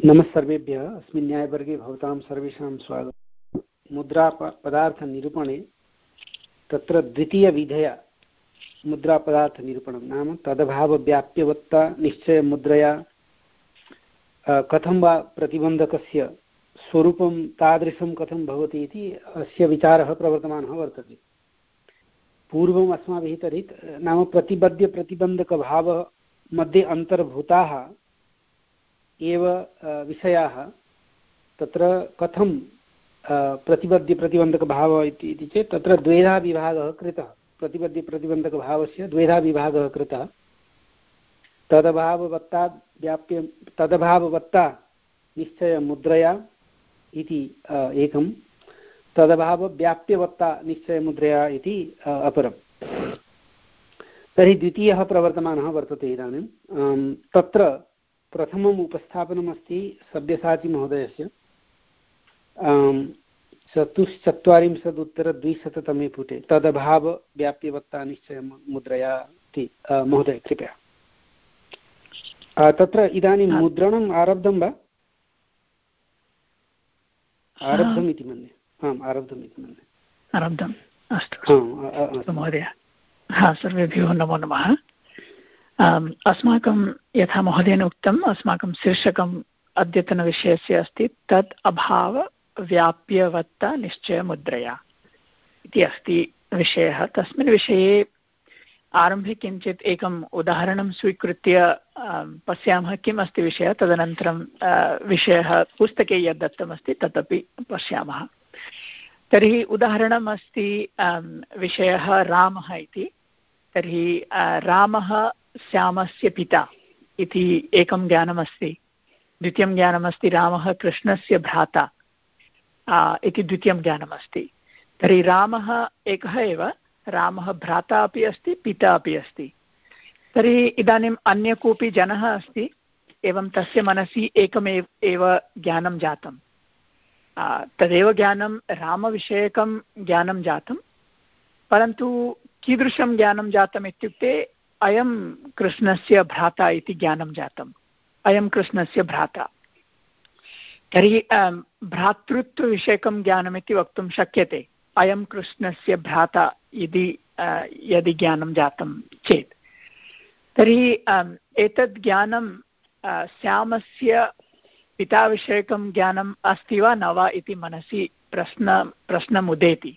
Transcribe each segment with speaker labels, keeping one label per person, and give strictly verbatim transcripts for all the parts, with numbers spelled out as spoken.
Speaker 1: नमः सर्वेभ्यः। अस्मिन् न्यायवर्गे भवतां सर्वेषां स्वागतम्। मुद्रापदार्थनिरूपणे तत्र द्वितीयविधया मुद्रापदार्थनिरूपणं नाम तदभावव्याप्यवत्ता निश्चयमुद्रया कथं वा प्रतिबन्धकस्य स्वरूपं तादृशं कथं भवति इति अस्य विचारः प्रवर्तमानः वर्तते। पूर्वम् अस्माभिः तर्हि नाम प्रतिबद्ध्यप्रतिबन्धकभावः मध्ये अन्तर्भूताः एव विषयाः तत्र कथं प्रतिबद्ध्यप्रतिबन्धकभावः इति चेत् तत्र द्वेधा विभागः कृतः। प्रतिबद्ध्यप्रतिबन्धकभावस्य द्वेधा विभागः कृतः। तदभाववत्ता व्याप्य तदभाववत्ता निश्चयमुद्रया इति एकं, तदभावव्याप्यवत्ता निश्चयमुद्रया इति अपरम्। तर्हि द्वितीयः प्रवर्तमानः वर्तते इदानीं। तत्र प्रथमम् उपस्थापनमस्ति सब्यसाचिमहोदयस्य चतुश्चत्वारिंशदुत्तरद्विशततमे पुटे तदभावव्याप्यवत्ता निश्चयमुद्रया इति। महोदय कृपया तत्र इदानीं मुद्रणम् आरब्धं वा? आरब्धम् इति मन्ये। आम्, आरब्धम् इति मन्ये।
Speaker 2: आरब्धम्। अस्तु महोदय। हा, सर्वेभ्यो नमो नमः। अस्माकं यथा महोदयेन उक्तम्, अस्माकं शीर्षकम् अद्यतनविषयस्य अस्ति तत् अभावव्याप्यवत्ता निश्चयमुद्रया इति अस्ति विषयः। तस्मिन् विषये आरम्भे किञ्चित् एकम् उदाहरणं स्वीकृत्य पश्यामः किम् अस्ति विषयः, तदनन्तरं विषयः पुस्तके यद् दत्तमस्ति तदपि पश्यामः। तर्हि उदाहरणम् अस्ति विषयः रामः इति। तर्हि रामः श्यामस्य पिता इति एकं ज्ञानमस्ति। द्वितीयं ज्ञानमस्ति रामः कृष्णस्य भ्राता इति द्वितीयं ज्ञानमस्ति। तर्हि रामः एकः एव, रामः भ्राता अपि अस्ति, पिता अपि अस्ति। तर्हि इदानीम् अन्य कोऽपि जनः अस्ति, एवं तस्य मनसि एकमेव एव ज्ञानं जातं। तदेव ज्ञानं रामविषयकं ज्ञानं जातं, परन्तु कीदृशं ज्ञानं जातम् इत्युक्ते अयं कृष्णस्य भ्राता इति ज्ञानं जातम्। अयं कृष्णस्य भ्राता। तर्हि भ्रातृत्वविषयकं ज्ञानमिति वक्तुं शक्यते, अयं कृष्णस्य भ्राता यदि यदि ज्ञानं जातं चेत्। तर्हि एतद् ज्ञानं श्यामस्य पिताविषयकं ज्ञानम् अस्ति वा न वा इति मनसि प्रश्न प्रश्नम् उदेति।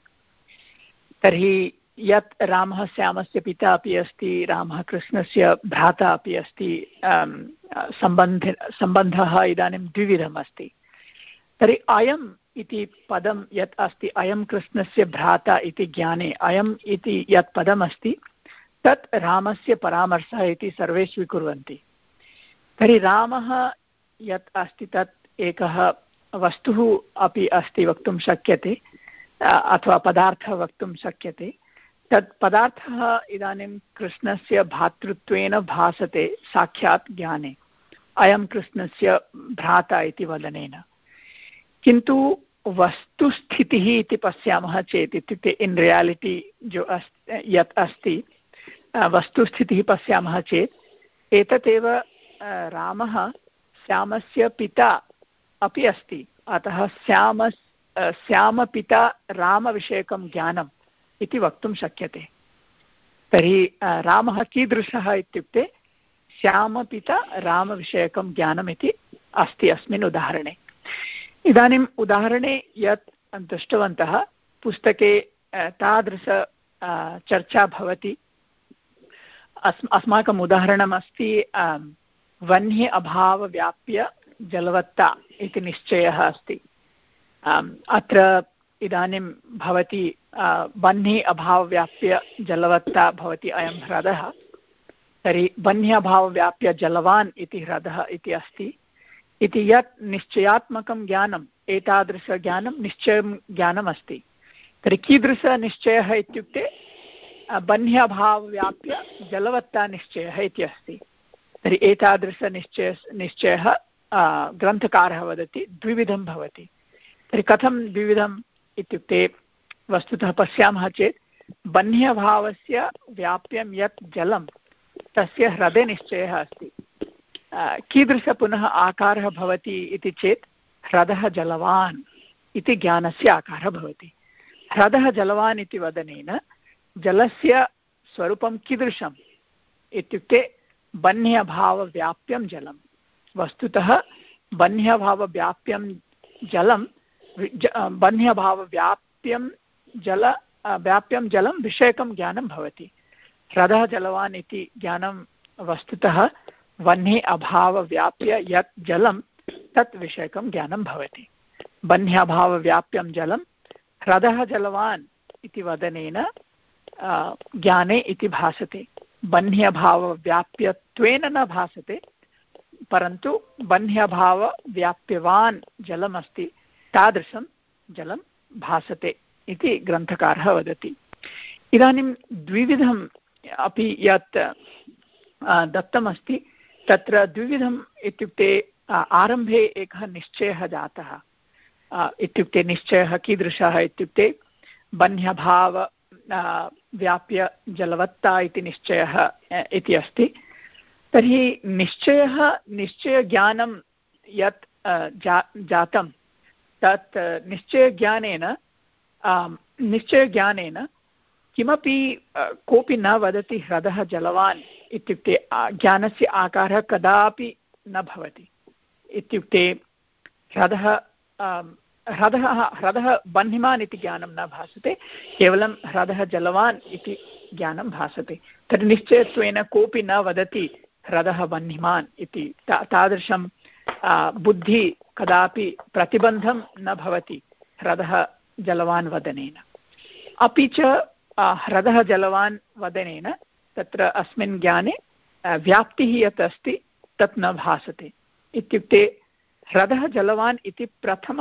Speaker 2: तर्हि यत् रामः श्यामस्य पिता अपि अस्ति, रामः कृष्णस्य भ्राता अपि अस्ति, सम्बन्ध सम्बन्धः इदानीं द्विविधम् अस्ति। तर्हि अयम् इति पदं यत् अस्ति, अयं कृष्णस्य भ्राता इति ज्ञाने अयम् इति यत् पदमस्ति तत् रामस्य परामर्शः इति सर्वे स्वीकुर्वन्ति। तर्हि रामः यत् अस्ति तत् एकः वस्तुः अपि अस्ति वक्तुं शक्यते, अथवा पदार्थः वक्तुं शक्यते। तत् पदार्थः इदानीं कृष्णस्य भातृत्वेन भासते साक्षात् ज्ञाने, अयं कृष्णस्य भ्राता इति वदनेन। किन्तु वस्तुस्थितिः इति पश्यामः चेत्, इत्युक्ते इन् रियालिटि जो अस्ति यत् अस्ति वस्तुस्थितिः पश्यामः चेत् एतदेव रामः श्यामस्य पिता अपि अस्ति। अतः श्याम श्यामपिता रामविषयकं ज्ञानम् इति वक्तुं शक्यते। तर्हि रामः कीदृशः इत्युक्ते श्यामपिता रामविषयकं ज्ञानमिति अस्ति अस्मिन् उदाहरणे। इदानीम् उदाहरणे यत् दृष्टवन्तः, पुस्तके तादृश चर्चा भवति। अस् अस्माकम् उदाहरणमस्ति वह्नि अभावव्याप्य जलवत्ता इति निश्चयः अस्ति। अत्र इदानीं भवति वह्नि अभावव्याप्य जलवत्ता भवति अयं ह्रदः। तर्हि वह्नि अभावव्याप्य जलवान् इति ह्रदः इति अस्ति इति यत् निश्चयात्मकं ज्ञानम्, एतादृशज्ञानं निश्चयं ज्ञानमस्ति। तर्हि कीदृशनिश्चयः इत्युक्ते वह्नि अभावव्याप्य जलवत्ता निश्चयः इति अस्ति। तर्हि एतादृशनिश्चय निश्चयः ग्रन्थकारः वदति द्विविधं भवति। तर्हि कथं द्विविधम् इत्युक्ते वस्तुतः पश्यामः चेत् वह्नि अभावस्य व्याप्यं यत् जलं तस्य ह्रदे निश्चयः अस्ति। कीदृश पुनः आकारः भवति इति चेत् ह्रदः जलवान् इति ज्ञानस्य आकारः भवति। ह्रदः जलवान् इति वदनेन जलस्य स्वरूपं कीदृशम् इत्युक्ते बन्ह्यभावव्याप्यं जलं। वस्तुतः बन्ह्यभावव्याप्यं जलं बन्ह्यभावव्याप्यं जल व्याप्यं जलं विषयकं ज्ञानं भवति। ह्रदः जलवान् इति ज्ञानं वस्तुतः वह्नि अभावव्याप्य यत् जलं तत् विषयकं ज्ञानं भवति। बन्ह्यभावव्याप्यं जलं ह्रदः जलवान् इति वदनेन ज्ञाने इति भासते। बन्ह्यभावव्याप्यत्वेन न भासते, परन्तु बन्ह्यभावव्याप्यवान् जलमस्ति तादृशं जलं भासते इति ग्रन्थकारः वदति। इदानीं द्विविधम् अपि यत् दत्तमस्ति तत्र द्विविधम् इत्युक्ते आरम्भे एकः निश्चयः जातः। इत्युक्ते निश्चयः कीदृशः इत्युक्ते बन्ह्यभाव व्याप्य जलवत्ता इति निश्चयः इति अस्ति। तर्हि निश्चयः निश्चयज्ञानं यत् जा जातं तत् निश्चयज्ञानेन निश्चयज्ञानेन किमपि कोऽपि न वदति ह्रदः जलवान् इत्युक्ते ज्ञानस्य आकारः कदापि न भवति। इत्युक्ते ह्रदः ह्रदः ह्रदः बह्निमान् इति ज्ञानं न भासते, केवलं ह्रदः जलवान् इति ज्ञानं भासते। तर्हि निश्चयत्वेन कोऽपि न वदति ह्रदः बह्निमान् इति। ता तादृशं बुद्धि कदापि प्रतिबन्धं न भवति ह्रदः जलवान् वदनेन। अपि च ह्रदः जलवान् वदनेन तत्र अस्मिन् ज्ञाने व्याप्तिः यत् अस्ति तत् न भासते। इत्युक्ते ह्रदः जलवान् इति प्रथम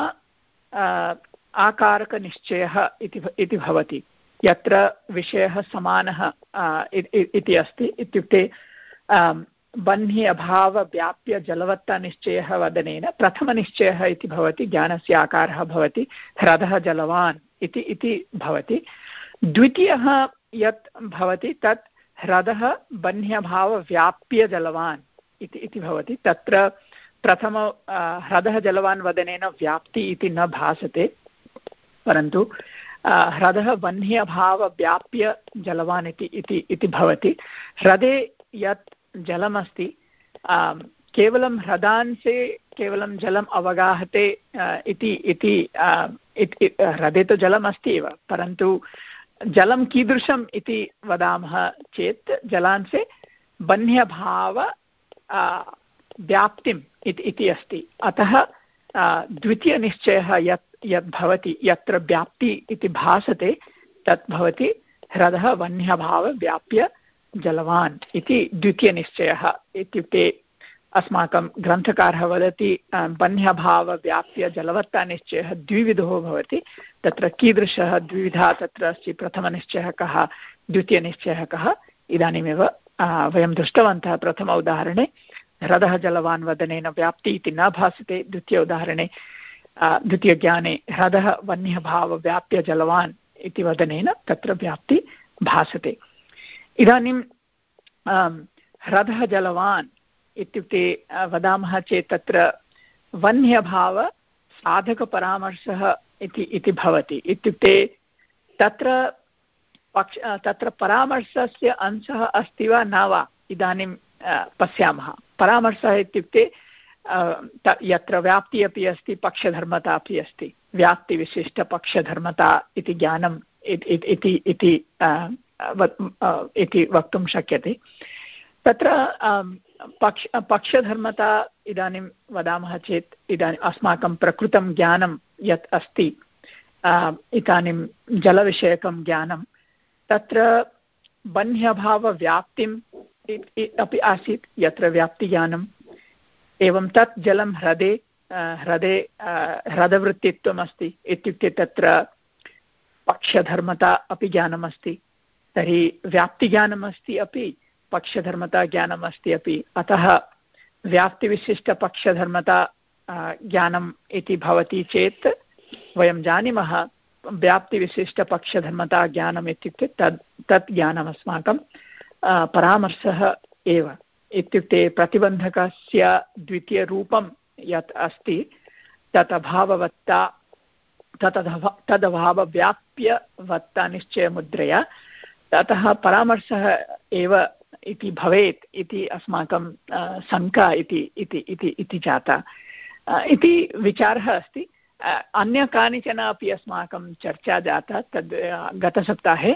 Speaker 2: आकारकनिश्चयः इति भवति, यत्र विषयः समानः इति अस्ति। इत्युक्ते बह्नि अभावव्याप्य जलवत्तानिश्चयः वदनेन प्रथमनिश्चयः इति भवति, ज्ञानस्य आकारः भवति ह्रदः जलवान् इति इति भवति। द्वितीयः यत् भवति तत् ह्रदः बह्न्यभावव्याप्य जलवान् इति इति भवति। तत्र प्रथम ह्रदः जलवान् वदनेन व्याप्ति इति न भासते, परन्तु ह्रदः बह्न्यभावव्याप्य जलवान् इति इति इति भवति। ह्रदे यत् जलमस्ति केवलं ह्रदांसे केवलं जलम् अवगाहते इति इति ह्रदे तु जलमस्ति एव, परन्तु जलं कीदृशम् इति वदामः चेत् जलांसे बह्न्यभाव व्याप्तिम् इति अस्ति। अतः द्वितीयनिश्चयः यत् यद् भवति यत्र व्याप्ति इति भासते तत् भवति ह्रदः बह्न्यभावव्याप्य जलवान् इति द्वितीयनिश्चयः। इत्युक्ते अस्माकं ग्रन्थकारः वदति बह्न्यभावव्याप्य जलवत्तानिश्चयः द्विविधो भवति। तत्र कीदृशः द्विविधः तत्र अस्ति, प्रथमनिश्चयः कः, द्वितीयनिश्चयः कः, इदानीमेव वयं दृष्टवन्तः। प्रथम उदाहरणे ह्रदः जलवान् वदनेन व्याप्ति इति न भासते, द्वितीय उदाहरणे द्वितीयज्ञाने ह्रदः बह्न्यभावव्याप्य जलवान् इति वदनेन तत्र व्याप्ति भासते। इदानीं ह्रदः जलवान् इत्युक्ते वदामः चेत् तत्र वह्न्यभावसाधकपरामर्शः इति इति भवति। इत्युक्ते तत्र पक्ष तत्र परामर्शस्य अंशः अस्ति वा न वा इदानीं पश्यामः। परामर्शः इत्युक्ते यत्र व्याप्ति अपि अस्ति पक्षधर्मता अपि अस्ति, व्याप्तिविशिष्टपक्षधर्मता इति ज्ञानम् इति इति वक्तुं शक्यते। तत्र पक्ष पक्षधर्मता इदानीं वदामः चेत् इदानीम् अस्माकं प्रकृतं ज्ञानं यत् अस्ति इदानीं जलविषयकं ज्ञानं तत्र बह्न्यभावव्याप्तिम् अपि आसीत् यत्र व्याप्तिज्ञानम्, एवं तत् जलं ह्रदे ह्रदे ह्रदवृत्तित्वम् अस्ति। इत्युक्ते तत्र पक्षधर्मता अपि ज्ञानमस्ति, तर्हि व्याप्तिज्ञानमस्ति अपि पक्षधर्मता ज्ञानमस्ति अपि। अतः व्याप्तिविशिष्टपक्षधर्मता ज्ञानम् इति भवति चेत् वयं जानीमः व्याप्तिविशिष्टपक्षधर्मता ज्ञानम् इत्युक्ते तद् तत् ज्ञानम् अस्माकं परामर्शः एव। इत्युक्ते प्रतिबन्धकस्य द्वितीयरूपं यत् अस्ति तत् अभाववत्ता तदभ तदभावव्याप्यवत्ता निश्चयमुद्रया ततः परामर्शः एव इति भवेत् इति अस्माकं शङ्का इति इति इति इति जाता इति विचारः अस्ति। अन्य कानिचन अपि अस्माकं चर्चा जाता तद् गतसप्ताहे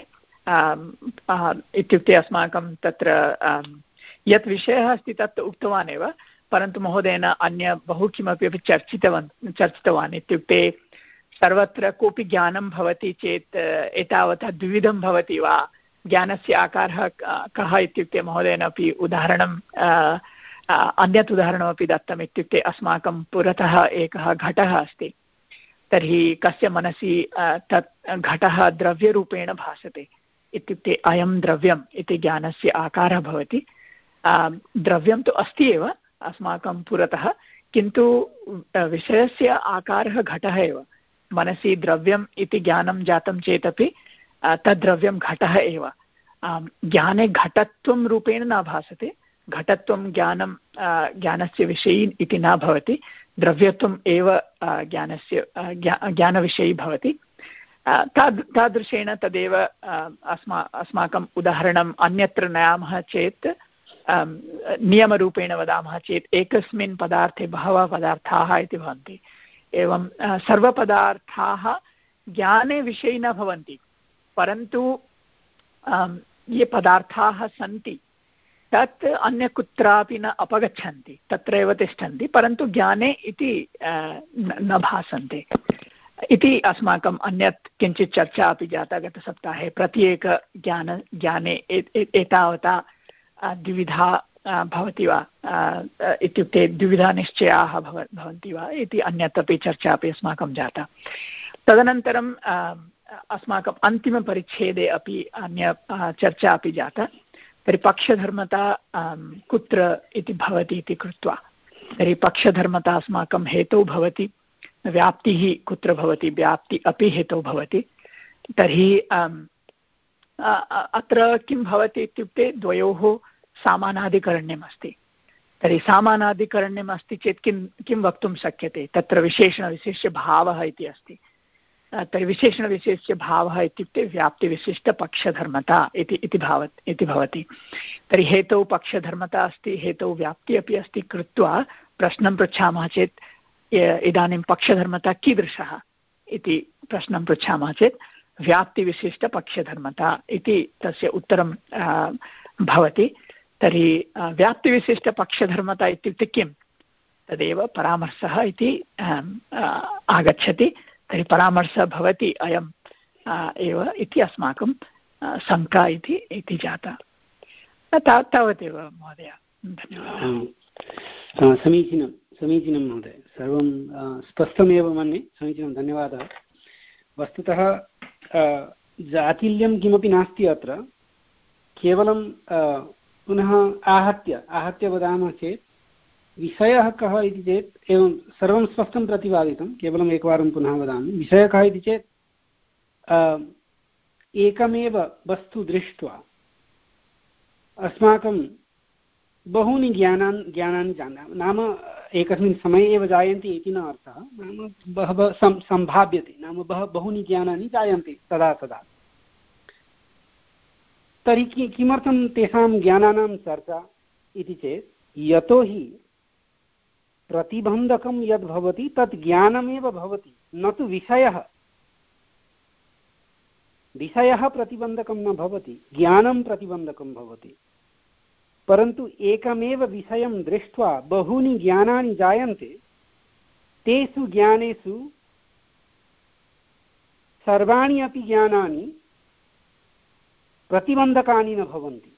Speaker 2: इत्युक्ते अस्माकं तत्र यत् विषयः अस्ति तत् उक्तवान् एव, परन्तु महोदयेन अन्य बहु किमपि अपि चर्चितवान् चर्चितवान् इत्युक्ते सर्वत्र कोऽपि ज्ञानं भवति चेत् एतावता द्विविधं भवति वा, ज्ञानस्य आकारः कः इत्युक्ते महोदयेन अपि उदाहरणं अन्यत् उदाहरणमपि दत्तम् इत्युक्ते अस्माकं पुरतः एकः घटः अस्ति, तर्हि कस्य मनसि तत् घटः द्रव्यरूपेण भासते इत्युक्ते अयं द्रव्यम् इति ज्ञानस्य आकारः भवति। द्रव्यं तु अस्ति एव अस्माकं पुरतः, किन्तु विषयस्य आकारः घटः एव। मनसि द्रव्यम् इति ज्ञानं जातं चेदपि तद्द्रव्यं घटः एव। ज्ञाने घटत्वं रूपेण न भासते, घटत्वं ज्ञानं ज्ञानस्य विषयी इति न भवति, द्रव्यत्वम् एव ज्ञानस्य ज्ञानविषयी भवति। ताद् तादृशेन तदेव अस्मा अस्माकम् उदाहरणम् अन्यत्र नयामः चेत् नियमरूपेण वदामः चेत् एकस्मिन् पदार्थे बहवः पदार्थाः इति भवन्ति। एवं सर्वपदार्थाः ज्ञाने विषयी न भवन्ति, परन्तु ये पदार्थाः सन्ति तत् अन्य कुत्रापि न अपगच्छन्ति, तत्रैव तिष्ठन्ति, परन्तु ज्ञाने इति न भासन्ते इति अस्माकम् अन्यत् किञ्चित् चर्चा अपि जाता गतसप्ताहे। प्रत्येक ज्ञान ज्ञाने एतावता द्विविधा भवति वा इत्युक्ते द्विविधा निश्चयाः भव भवन्ति वा इति अन्यत् अपि चर्चा अपि अस्माकं जाता। तदनन्तरम् अस्माकम् अन्तिमपरिच्छेदे अपि अन्य चर्चा अपि जाता। तर्हि पक्षधर्मता कुत्र इति भवति इति कृत्वा, तर्हि पक्षधर्मता अस्माकं हेतौ भवति, व्याप्तिः कुत्र भवति, व्याप्ति अपि हेतौ भवति। तर्हि अत्र किं भवति इत्युक्ते द्वयोः सामानाधिकरण्यम् अस्ति। तर्हि सामानाधिकरण्यम् अस्ति चेत् किं किं वक्तुं शक्यते, तत्र विशेषणविशेष्यभावः इति अस्ति। तर्हि विशेषणविशेष्यभावः इत्युक्ते व्याप्तिविशिष्टपक्षधर्मता इति इति भावत् इति भवति। तर्हि हेतौ पक्षधर्मता अस्ति, हेतौ व्याप्ति अपि अस्ति कृत्वा प्रश्नं पृच्छामः चेत् इदानीं पक्षधर्मता कीदृशः इति प्रश्नं पृच्छामः चेत् व्याप्तिविशिष्टपक्षधर्मता इति तस्य उत्तरं भवति। तर्हि व्याप्तिविशिष्टपक्षधर्मता इत्युक्ते किं, तदेव परामर्शः इति आगच्छति। तर्हि परामर्शः भवति अयम् एव इति अस्माकं शङ्का इति इति जाता। ता तावदेव महोदय, धन्यवादः।
Speaker 1: समीचीनं समीचीनं महोदय, सर्वं स्पष्टमेव मन्ये, समीचीनं, धन्यवादः। वस्तुतः जातिल्यं किमपि नास्ति अत्र, केवलं पुनः आहत्य आहत्य वदामः चेत् विषयः कः इति चेत् एवं सर्वं स्पष्टं प्रतिपादितं, केवलम् एकवारं पुनः वदामि। विषयः कः इति चेत् एकमेव वस्तु दृष्ट्वा अस्माकं बहूनि ज्ञानान् ज्ञानानि जानामि, नाम एकस्मिन् समये एव जायन्ते इति न अर्थः, नाम बहवः सं सम्भाव्यते, नाम बह बहूनि ज्ञानानि जायन्ते तदा तदा। तर्हि कि किमर्थं तेषां ज्ञानानां चर्चा इति चेत् यतोहि प्रतिबन्धकं यद् भवति तत् ज्ञानमेव भवति, न तु विषयः। विषयः प्रतिबन्धकं न भवति, ज्ञानं प्रतिबन्धकं भवति। परन्तु एकमेव विषयं दृष्ट्वा बहूनि ज्ञानानि जायन्ते, तेषु ज्ञानेषु सर्वाणि अपि ज्ञानानि प्रतिबन्धकानि न भवन्ति।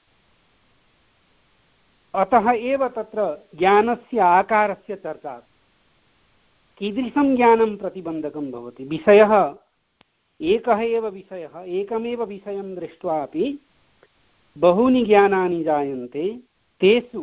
Speaker 1: अतः एव तत्र ज्ञानस्य आकारस्य चर्चा। कीदृशं ज्ञानं प्रतिबन्धकं भवति, विषयः एकः एव विषयः, एकमेव विषयं दृष्ट्वा अपि बहूनि ज्ञानानि जायन्ते, तेषु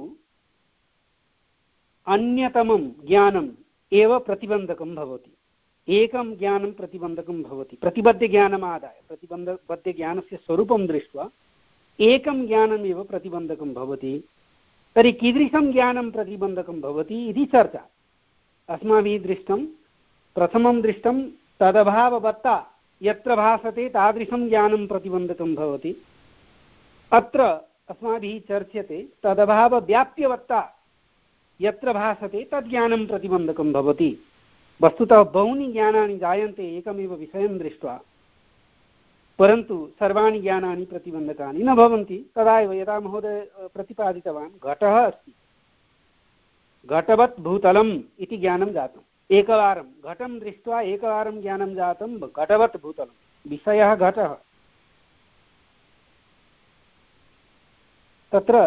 Speaker 1: अन्यतमं ज्ञानम् एव प्रतिबन्धकं भवति। एकं ज्ञानं प्रतिबन्धकं भवति, प्रतिबद्धज्ञानमादाय प्रतिबन्धबद्धज्ञानस्य स्वरूपं दृष्ट्वा एकं ज्ञानमेव प्रतिबन्धकं भवति। तर्हि कीदृशं ज्ञानं प्रतिबन्धकं भवति इति चर्चा। अस्माभिः दृष्टं प्रथमं दृष्टं तदभाववत्ता यत्र भासते तादृशं ज्ञानं प्रतिबन्धकं भवति। अत्र अस्माभिः चर्च्यते तदभावव्याप्यवत्ता यत्र भासते तद्ज्ञानं प्रतिबन्धकं भवति। वस्तुतः बहूनि ज्ञानानि जायन्ते एकमेव विषयं दृष्ट्वा, परन्तु सर्वाणि ज्ञानानि प्रतिबन्धकानि न भवन्ति। तदा एव यदा महोदय प्रतिपादितवान् घटः अस्ति, घटवत् भूतलम् इति ज्ञानं जातम्। एकवारं घटं दृष्ट्वा एकवारं ज्ञानं जातं घटवत् भूतलं, विषयः घटः। तत्र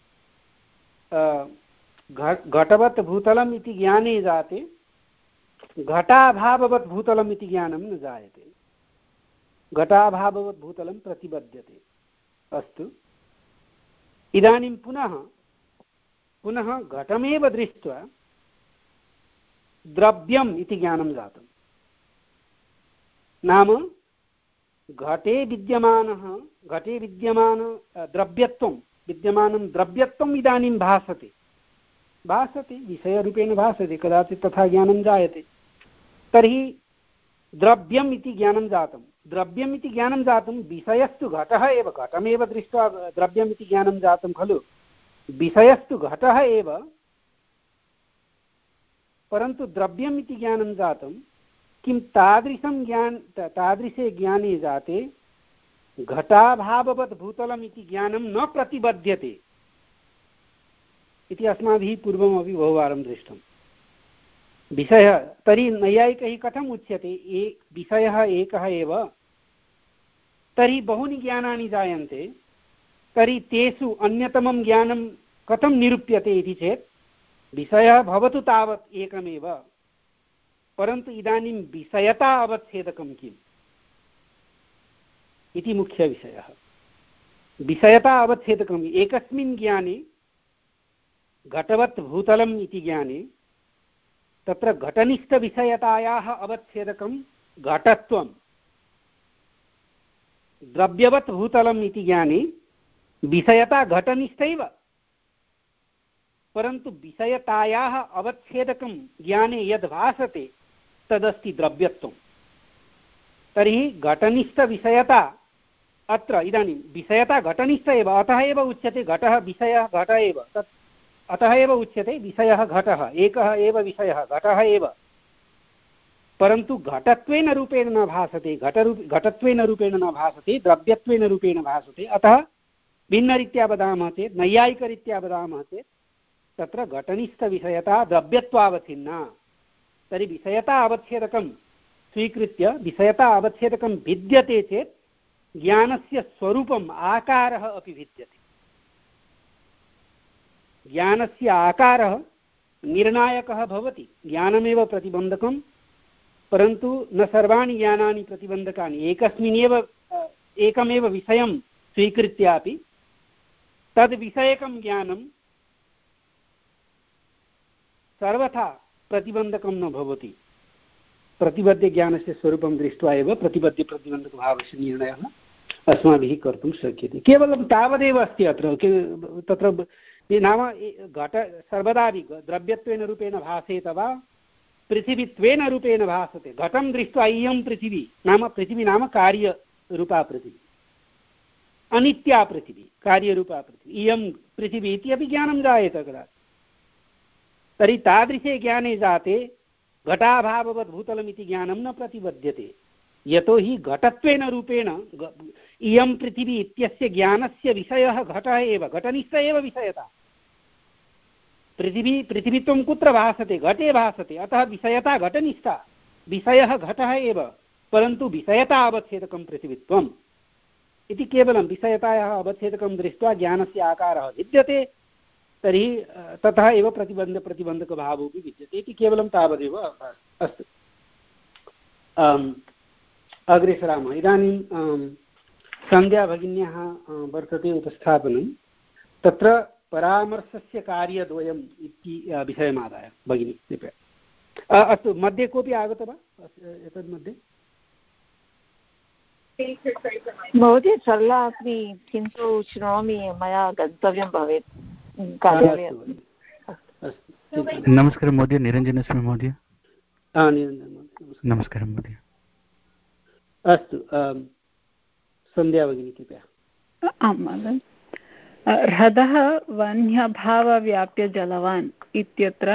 Speaker 1: घटवत् भूतलम् इति ज्ञाने जाते घटाभाववत् भूतलम् इति ज्ञानं न जायते। घटाभाववत् भूतलं प्रतिबध्यते। अस्तु, इदानीं पुनः पुनः घटमेव दृष्ट्वा द्रव्यम् इति ज्ञानं जातं। नाम घटे विद्यमानः घटे विद्यमान द्रव्यत्वं विद्यमानं द्रव्यत्वम् इदानीं भासते भासते विषयरूपेण भासते, कदाचित् तथा ज्ञानं जायते। तर्हि द्रव्यम् इति ज्ञानं जातं। द्रव्यम् इति ज्ञानं जातं, विषयस्तु घटः एव। घटमेव दृष्ट्वा द्रव्यम् इति ज्ञानं जातं खलु, विषयस्तु घटः एव, परन्तु द्रव्यम् इति ज्ञानं जातं। किं तादृशं ज्ञान तादृशे ज्ञाने जाते घटाभाववत् भूतलम् इति ज्ञानं न प्रतिबध्यते इति अस्माभिः पूर्वमपि बहुवारं दृष्टं। विषयः तर्हि नैयायिकैः कथम् उच्यते, ए विषयः एकः एव, तर्हि बहूनि ज्ञानानि जायन्ते, तर्हि तेषु अन्यतमं ज्ञानं कथं निरूप्यते इति चेत् विषयः भवतु तावत् एकमेव, परन्तु इदानीं विषयता अवच्छेदकं किम् इति मुख्यविषयः। विषयता अवच्छेदकम् एकस्मिन् ज्ञाने घटवत् भूतलम् इति ज्ञाने तत्र घटनिष्ठविषयतायाः अवच्छेदकं घटत्वं, द्रव्यवत् भूतलम् इति ज्ञाने विषयता घटनिष्ठैव, परन्तु विषयतायाः अवच्छेदकं ज्ञाने यद् भासते तदस्ति द्रव्यत्वं। तर्हि घटनिष्ठविषयता अत्र इदानीं विषयता घटनिष्ठ एव, अतः एव उच्यते घटः विषयः घट एव। तत् अतः एव उच्यते विषयः घटः, एकः एव विषयः घटः एव, परन्तु घटत्वेन रूपेण न भासते, घटरूप घटत्वेन रूपेण न भासते, द्रव्यत्वेन रूपेण भासते। अतः भिन्नरीत्या वदामः चेत्, नैयायिकरीत्या वदामः चेत् तत्र घटनिष्ठविषयता द्रव्यत्वावच्छिन्ना। तर्हि विषयता अवच्छेदकं स्वीकृत्य विषयता अवच्छेदकं भिद्यते चेत् ज्ञानस्य स्वरूपम् आकारः अपि भिद्यते। ज्ञानस्य आकारः निर्णायकः भवति। ज्ञानमेव प्रतिबन्धकं, परन्तु न सर्वाणि ज्ञानानि प्रतिबन्धकानि। एकस्मिन्नेव एकमेव विषयं स्वीकृत्यापि तद्विषयकं ज्ञानं सर्वथा प्रतिबन्धकं न भवति। प्रतिबद्धज्ञानस्य स्वरूपं दृष्ट्वा एव प्रतिबद्धप्रतिबन्धकभावस्य निर्णयः अस्माभिः कर्तुं शक्यते। केवलं तावदेव अस्ति अत्र। तत्र नाम घट सर्वदापि द्रव्यत्वेन रूपेण भासेत वा पृथिवीत्वेन रूपेण भासते। घटं दृष्ट्वा इयं पृथिवी नाम पृथिवी नाम कार्यरूपा पृथिवी, अनित्या पृथिवी कार्यरूपा पृथिवी, इयं पृथिवी इति अपि ज्ञानं जायते कदाचित्। तर्हि तादृशे ज्ञाने जाते घटाभाववत् भूतलमिति ज्ञानं न प्रतिबध्यते, यतोहि घटत्वेन रूपेण इयं पृथिवी इत्यस्य ज्ञानस्य विषयः घटः एव, घटनिष्ठ एव विषयता। पृथिवी पृथिवीत्वं कुत्र भासते? घटे भासते। अतः विषयता घटनिष्ठा, विषयः घटः एव, परन्तु विषयता अवच्छेदकं पृथिवीत्वम् इति केवलं विषयतायाः अवच्छेदकं दृष्ट्वा ज्ञानस्य आकारः विद्यते। तर्हि ततः एव प्रतिबन्ध प्रतिबन्धकभावोऽपि विद्यते इति केवलं तावदेव। अस्तु, अग्रे सरामः। इदानीं सन्ध्या भगिन्याः वर्तते उपस्थापनं। तत्र परामर्शस्य कार्यद्वयम् इति विषयमादाय भगिनी कृपया। अस्तु, मध्ये कोऽपि आगतः वा एतद् मध्ये?
Speaker 3: महोदय सरला अस्मि, किन्तु शृणोमि, मया गन्तव्यं भवेत्। नमस्कारः महोदय, निरञ्जनस्मि महोदय। नमस्कारः महोदय।
Speaker 1: अस्तु, सन्ध्या भगिनी कृपया।
Speaker 4: आं महोदय। ह्रदः वह्न्यभावव्याप्य जलवान् इत्यत्र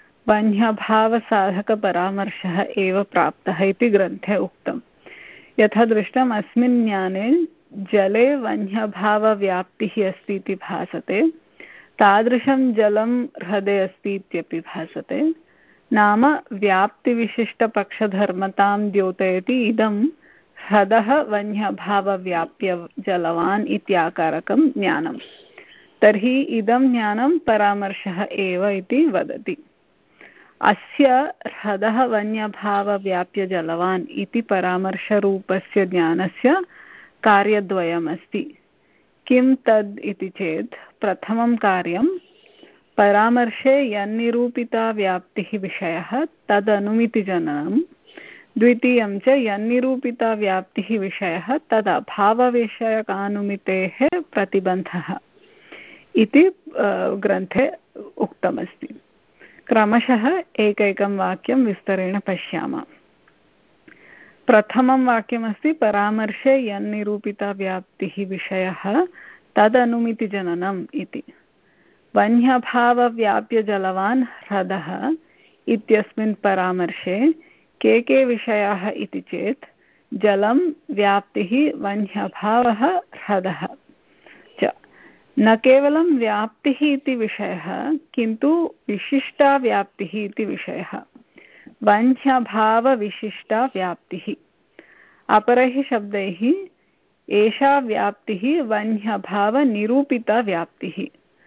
Speaker 4: वह्न्यभावसाधकपरामर्शः एव प्राप्तः इति ग्रन्थे उक्तम्। यथा दृष्टम्, अस्मिन् ज्ञाने जले वह्न्यभावव्याप्तिः अस्ति इति भासते, तादृशं जलं ह्रदे अस्ति इत्यपि भासते। नाम व्याप्तिविशिष्टपक्षधर्मतां द्योतयति इदं ह्रदः वह्न्यभावव्याप्य जलवान् इत्याकारकं ज्ञानं। तर्हि इदं ज्ञानं परामर्शः एव इति वदति। अस्य ह्रदः वह्न्यभावव्याप्य जलवान् इति परामर्शरूपस्य ज्ञानस्य कार्यद्वयमस्ति। किं तद् इति चेत्, प्रथमं कार्यं परामर्शे यन्निरूपिता व्याप्तिः विषयः तदनुमितिजननं, द्वितीयं च यन्निरूपिता व्याप्तिः विषयः तदभावविषयकानुमितेः प्रतिबन्धः इति ग्रन्थे उक्तमस्ति। क्रमशः एकैकं वाक्यं विस्तरेण पश्यामः। प्रथमं वाक्यमस्ति परामर्शे यन्निरूपिता व्याप्तिः विषयः तदनुमितिजननम् इति। वह्न्यभावव्याप्यजलवान् ह्रदः इत्यस्मिन् परामर्शे के के विषयाः इति चेत्, जलं, व्याप्तिः, वह्न्यभावः, ह्रदः च। न केवलं व्याप्तिः इति विषयः, किन्तु विशिष्टा व्याप्तिः इति विषयः, वह्न्यभावविशिष्टा व्याप्तिः। अपरैः शब्दैः एषा व्याप्तिः वह्न्यभावनिरूपिता व्याप्तिः,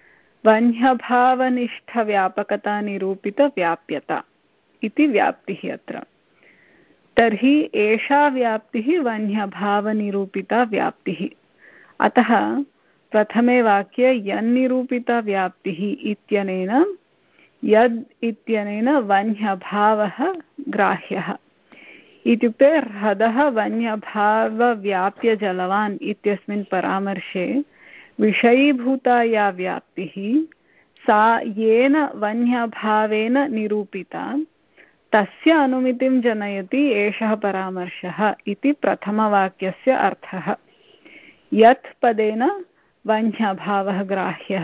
Speaker 4: वह्न्यभावनिष्ठव्यापकतानिरूपितव्याप्यता इति व्याप्तिः अत्र। तर्हि एषा व्याप्तिः वह्न्यभावनिरूपिता व्याप्तिः। अतः प्रथमे वाक्ये यन्निरूपिता व्याप्तिः इत्यनेन यद् इत्यनेन वह्न्यभावः ग्राह्यः। इत्युक्ते ह्रदः वह्न्यभावव्याप्यजलवान् इत्यस्मिन् परामर्शे विषयीभूता या व्याप्तिः सा येन वह्न्यभावेन निरूपिता, तस्य अनुमितिं जनयति एषः परामर्शः इति प्रथमवाक्यस्य अर्थः। यत् पदेन वह्न्यभावः ग्राह्यः,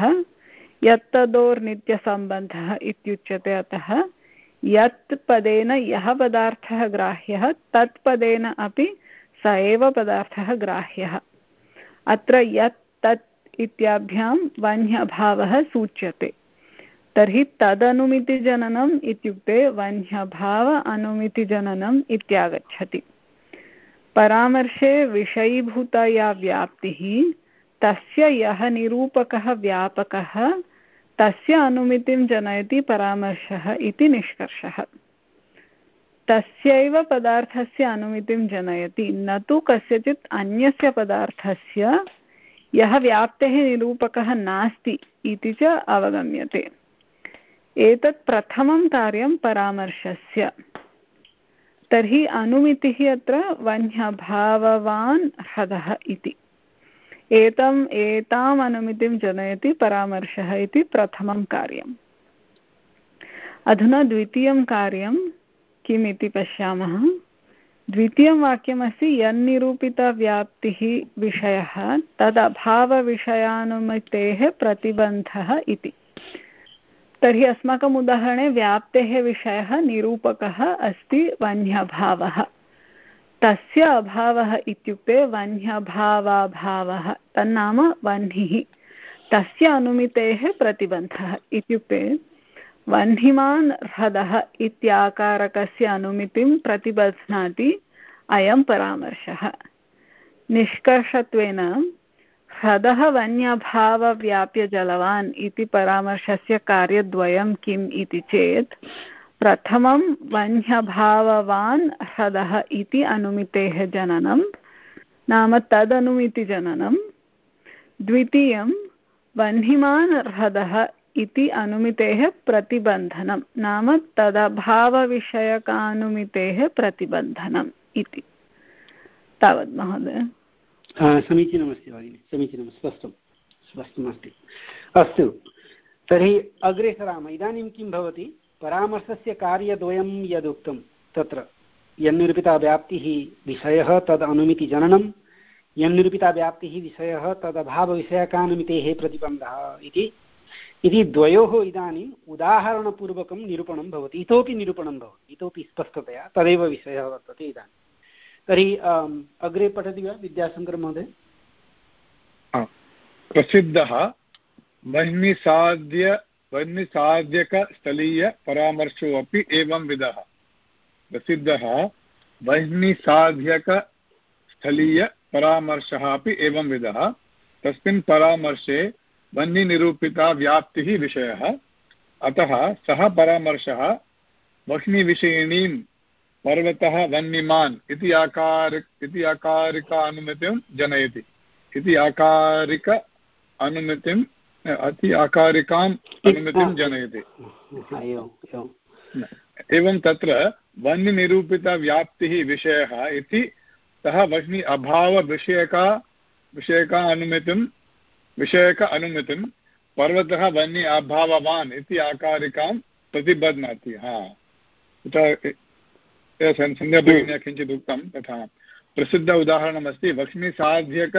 Speaker 4: यत्तदोर्नित्यसम्बन्धः इत्युच्यते। अतः यत् पदेन यः पदार्थः ग्राह्यः, तत् पदेन अपि स एव पदार्थः ग्राह्यः। अत्र यत् तत् इत्याभ्यां वह्न्यभावः सूच्यते। तर्हि तदनुमितिजननम् इत्युक्ते वह्न्यभाव अनुमितिजननम् इत्यागच्छति। परामर्शे विषयीभूता या व्याप्तिः, तस्य यः निरूपकः व्यापकः, तस्य अनुमितिं जनयति परामर्शः इति निष्कर्षः। तस्यैव पदार्थस्य अनुमितिं जनयति, न तु कस्यचित् अन्यस्य पदार्थस्य यः व्याप्तेः निरूपकः नास्ति इति च अवगम्यते। एतत् प्रथमं कार्यं परामर्शस्य। तर्हि अनुमितिः अत्र वह्न्यभाववान् ह्रदः इति। एतम् एताम् अनुमितिं जनयति परामर्शः इति प्रथमं कार्यम्। अधुना द्वितीयं कार्यं किम् इति पश्यामः। द्वितीयं वाक्यमस्ति यन्निरूपिता व्याप्तिः विषयः तदभावविषयानुमितेः प्रतिबन्धः इति। तर्हि अस्माकम् उदाहरणे व्याप्तेः विषयः निरूपकः अस्ति वह्न्यभावः। तस्य अभावः इत्युक्ते वह्न्यभावाभावः, तन्नाम वह्निः। तस्य अनुमितेः प्रतिबन्धः इत्युक्ते वह्निमान् ह्रदः इत्याकारकस्य अनुमितिं प्रतिबध्नाति अयं परामर्शः। निष्कर्षत्वेन ह्रदः वह्न्यभावव्याप्यजलवान् इति परामर्शस्य कार्यद्वयं किम् इति चेत्, प्रथमं वह्न्यभाववान् ह्रदः इति अनुमितेः जननं, नाम तदनुमितिजननं। द्वितीयं वह्निमान् ह्रदः इति अनुमितेः प्रतिबन्धनं, नाम तदभावविषयकानुमितेः प्रतिबन्धनम् इति। तावत् महोदय।
Speaker 1: समीचीनमस्ति भगिनि, समीचीनं, स्पष्टं स्पष्टमस्ति। अस्तु, तर्हि अग्रे सरामः। इदानीं किं भवति, परामर्शस्य कार्यद्वयं यदुक्तं तत्र यन्निरूपिता व्याप्तिः विषयः तद् अनुमितिजननं, यन्निरूपिता व्याप्तिः विषयः तदभावविषयकानुमितेः प्रतिबन्धः इति इति द्वयोः इदानीम् उदाहरणपूर्वकं निरूपणं भवति, इतोपि निरूपणं भवति, इतोपि स्पष्टतया तदेव विषयः वर्तते इदानीं। तर्हि अग्रे पठति वा विद्याशङ्कर महोदय?
Speaker 5: प्रसिद्धः वह्निसाध्य वह्निसाध्यकस्थलीयपरामर्शो अपि एवं विधः। प्रसिद्धः वह्निसाध्यकस्थलीयपरामर्शः अपि एवं विधः। तस्मिन् परामर्शे वह्निनिरूपिता व्याप्तिः विषयः। अतः सः परामर्शः वह्निविषयिणीं पर्वतः वह्निमान् इति आकार इति आकारिकानुमतिं जनयति इति आकारिक अनुमतिम् अति आकारिकाम् अनुमतिं जनयति। एवं तत्र वह्निनिरूपितव्याप्तिः विषयः इति सः वह्नि अभावविषयका विषयका अनुमतिं विषयक अनुमतिं पर्वतः वह्नि अभाववान् इति आकारिकां प्रतिबध्नाति। हा सन्ध्याभगिन्या किञ्चित् उक्तं तथा प्रसिद्ध उदाहरणमस्ति वह्निसाध्यक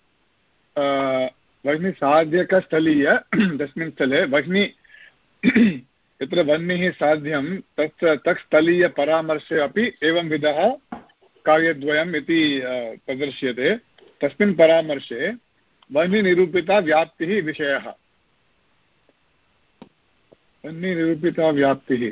Speaker 5: वह्निसाध्यकस्थलीय तस्मिन् स्थले वह्नि यत्र वह्निः साध्यं तत् तत्स्थलीयपरामर्शे अपि एवं विधः कार्यद्वयम् इति प्रदर्श्यते। तस्मिन् परामर्शे वह्निनिरूपिता व्याप्तिः विषयः। वह्निनिरूपिता व्याप्तिः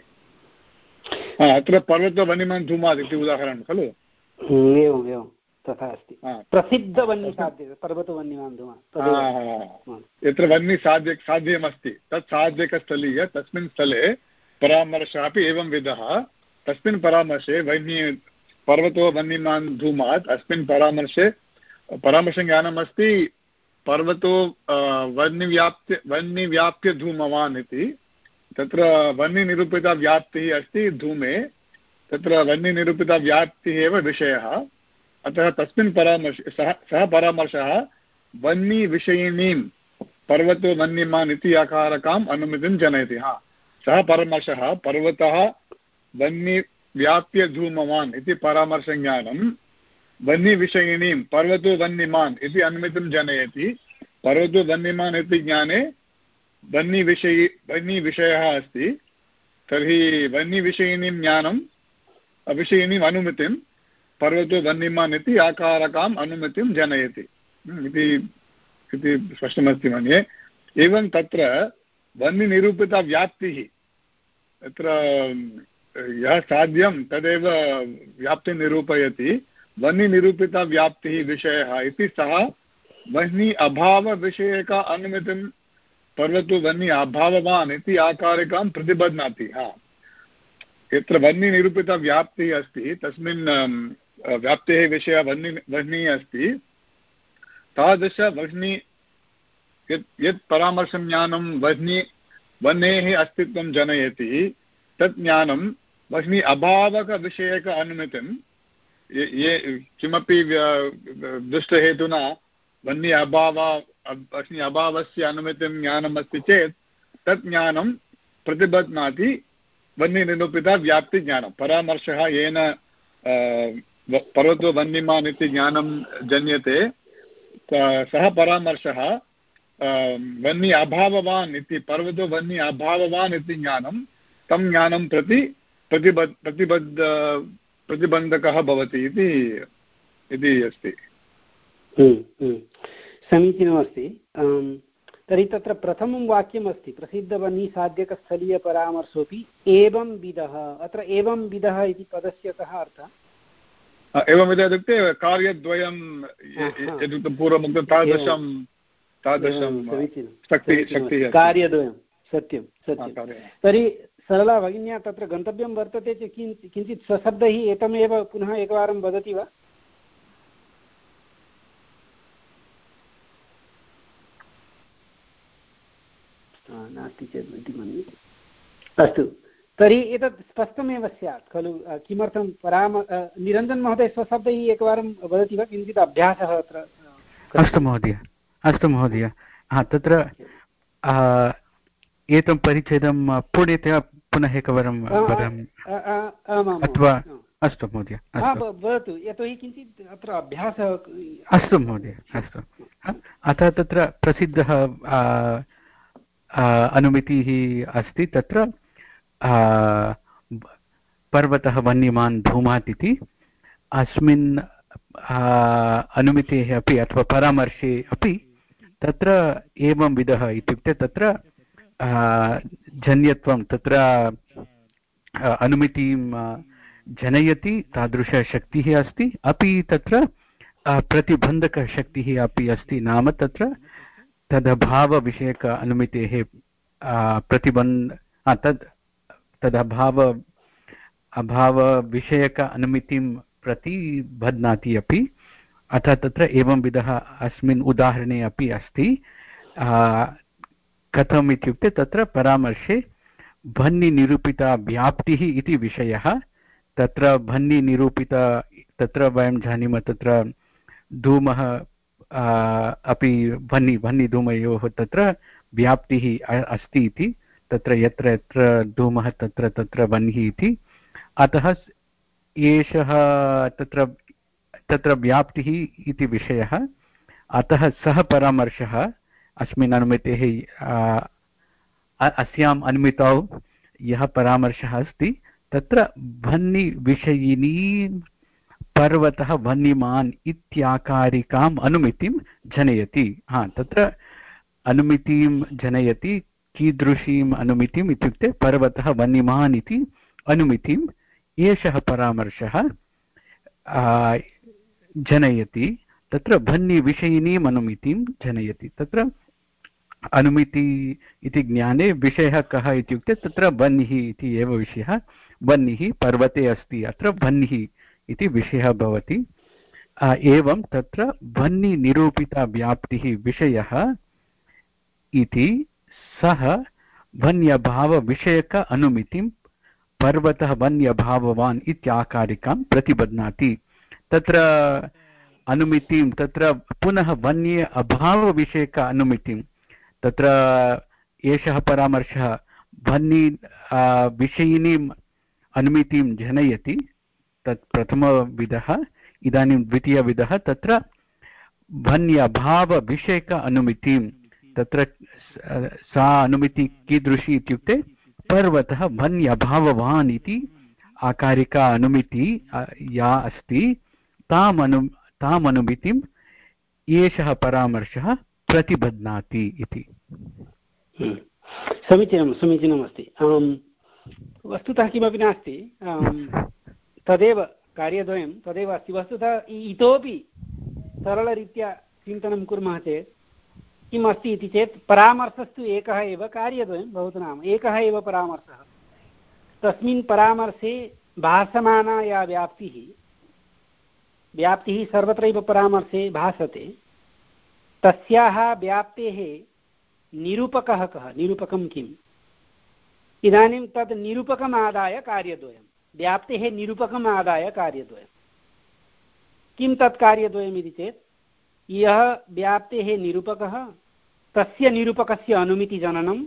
Speaker 5: अत्र पर्वतो वह्निमान् धूमात् इति उदाहरणं खलु?
Speaker 1: एवम् एवं तथा अस्ति। प्रसिद्धवह्निसाध्य पर्वतो वह्निमान् धूमात्
Speaker 5: यत्र वह्निसाध्य साध्यमस्ति तत् साध्यकस्थलीय तस्मिन् स्थले परामर्शः अपि एवं विधः। तस्मिन् परामर्शे वह्नि पर्वतो वह्निमान् धूमात् अस्मिन् परामर्शे परामर्शज्ञानमस्ति पर्वतो वह्निव्याप्य वह्निव्याप्य धूमवान् इति। तत्र वह्निनिरूपिता व्याप्तिः अस्ति धूमे, तत्र वह्निनिरूपिता व्याप्तिः एव विषयः। अतः तस्मिन् परामर्शे सः सः परामर्शः वह्निविषयिणीं पर्वतो वह्निमान् इति आकारकाम् अनुमतिं जनयति। हा सः परामर्शः पर्वतः वह्निव्याप्य धूमवान् इति परामर्शज्ञानं वह्निविषयिणीं पर्वतो वह्निमान् इति अनुमतिं जनयति। पर्वतो वह्निमान् इति ज्ञाने वह्निविषयी वह्निविषयः अस्ति। तर्हि वह्निविषयिणीं ज्ञानं विषयिणीम् अनुमतिं पर्वतो वह्निमान् इति आकारकाम् अनुमतिं जनयति इति इति स्पष्टमस्ति मन्ये। एवं तत्र वह्निनिरूपितव्याप्तिः तत्र यः साध्यं तदेव व्याप्तिं निरूपयति। वह्निनिरूपितव्याप्तिः विषयः इति सः वह्नि अभावविषयक अनुमतिं पर्वतो वह्नि अभाववान् इति आकारिकां प्रतिबध्नाति। हा यत्र वह्निनिरूपितव्याप्तिः अस्ति तस्मिन् व्याप्तेः विषयः वह्नि वह्निः अस्ति। तादृशवह्नि यत् यत् परामर्शं ज्ञानं वह्नि वह्नेः अस्तित्वं जनयति तत् ज्ञानं वह्नि अभावकविषयक अनुमतिं ये किमपि दुष्टहेतुना वह्नि अभाव वह्नि अभावस्य अनुमतिं ज्ञानमस्ति चेत् तत् ज्ञानं प्रतिबध्नाति वह्निनिरूपिता व्याप्तिज्ञानं। परामर्शः येन पर्वतो वह्निमान् इति ज्ञानं जन्यते सः परामर्शः वह्नि अभाववान् इति पर्वतो वह्नि अभाववान् इति ज्ञानं तं ज्ञानं प्रति प्रतिबद्ध प्रतिबद्ध प्रतिबन्धकः भवति इति इति अस्ति।
Speaker 1: समीचीनमस्ति। तर्हि तत्र प्रथमं वाक्यमस्ति प्रसिद्धवह्निसाध्यकस्थलीयपरामर्शोऽपि एवं विधः। अत्र एवं विधः इति पदस्य कः अर्थः?
Speaker 5: एवं विधः इत्युक्ते कार्यद्वयं यदुक्तं पूर्वमुक्तं तादृशं तादृशं शक्तिः शक्तिः
Speaker 1: कार्यद्वयं सत्यं सत्यं। तर्हि सरला भगिन्या तत्र गन्तव्यं वर्तते चेत् किञ्चित् सशब्दैः एतमेव पुनः एकवारं वदति वा? नास्ति चेत् इति मन्ये। अस्तु तर्हि एतत् स्पष्टमेव स्यात् खलु? किमर्थं पराम निरञ्जन् महोदय स्वशब्दैः एकवारं वदति वा? किञ्चित् अभ्यासः अत्र।
Speaker 3: अस्तु महोदय अस्तु महोदय। हा तत्र एतं परिच्छेदं पूर्णतया पुनः एकवारं अथवा अस्तु महोदय
Speaker 1: भवतु यतोहि किञ्चित् अत्र अभ्यासः
Speaker 3: अस्तु महोदय अस्तु अतः तत्र प्रसिद्धः अनुमितिः अस्ति तत्र पर्वतः वन्यमान् धूमात् इति अस्मिन् अनुमितेः अपि अथवा परामर्शे अपि तत्र एवं विधः इत्युक्ते तत्र जन्यत्वं तत्र अनुमितिं जनयति तादृशशक्तिः अस्ति अपि तत्र प्रतिबन्धकशक्तिः अपि अस्ति नाम तत्र तदभावविषयक अनुमितेः प्रतिबन्ध तद् तदभाव अभावविषयक अनुमितिं प्रतिबध्नाति अपि अतः तत्र एवं विधः अस्मिन् उदाहरणे अपि अस्ति कथम् इत्युक्ते तत्र परामर्शे भन्निनिरूपिता व्याप्तिः इति विषयः तत्र भन्निनिरूपिता तत्र वयं जानीमः तत्र धूमः अपि भन्नि भन्निधूमयोः तत्र व्याप्तिः अस्ति इति तत्र यत्र यत्र धूमः तत्र तत्र वह्निः इति अतः एषः तत्र तत्र व्याप्तिः इति विषयः अतः सः परामर्शः अस्मिन् अनुमितेः अस्याम् अनुमितौ यः परामर्शः अस्ति तत्र भन्निविषयिनी पर्वतः वह्निमान् इत्याकारिकाम् अनुमितिं जनयति हा तत्र अनुमितिं जनयति कीदृशीम् अनुमितिम् इत्युक्ते पर्वतः वह्निमान् इति अनुमितिम् एषः परामर्शः जनयति तत्र भन्निविषयिनीम् अनुमितिं जनयति तत्र अनुमिति इति ज्ञाने विषयः कः इत्युक्ते तत्र वह्निः इति एव विषयः वह्निः पर्वते अस्ति अत्र वह्निः इति विषयः भवति एवं तत्र भन्निनिरूपिता व्याप्तिः विषयः इति सः वन्यभावविषयक अनुमितिं पर्वतः वन्यभाववान् इत्याकारिकां प्रतिबध्नाति तत्र अनुमितिं तत्र पुनः वन्य अभावविषयक अनुमितिं तत्र एषः परामर्शः भन्नि विषयिनीम् अनुमितिं जनयति तत् प्रथमविधः इदानीं द्वितीयविधः तत्र भन्यभावविषयक अनुमितिं तत्र सा अनुमिति कीदृशी इत्युक्ते पर्वतः भन्यभाववान् इति आकारिका अनुमिति या अस्ति ताम् अनु ताम् अनुमितिम् एषः परामर्शः प्रतिबध्नाति इति
Speaker 1: समीचीनं समीचीनमस्ति वस्तुतः किमपि नास्ति तदेव कार्यद्वयं तदेव अस्ति वस्तुतः इतोपि सरलरीत्या चिन्तनं कुर्मः चेत् किम् अस्ति इति चेत् परामर्शस्तु एकः एव कार्यद्वयं भवतु नाम एकः एव परामर्शः तस्मिन् परामर्शे भासमाना या व्याप्तिः व्याप्तिः सर्वत्रैव परामर्शे भासते तस्याः व्याप्तेः निरूपकः कः निरूपकं किम् इदानीं तत् निरूपकम् आदाय कार्यद्वयं व्याप्तेः निरूपकम् आदाय कार्यद्वयं किं तत् कार्यद्वयम् इति चेत् यः व्याप्तेः निरूपकः तस्य निरूपकस्य अनुमितिजननं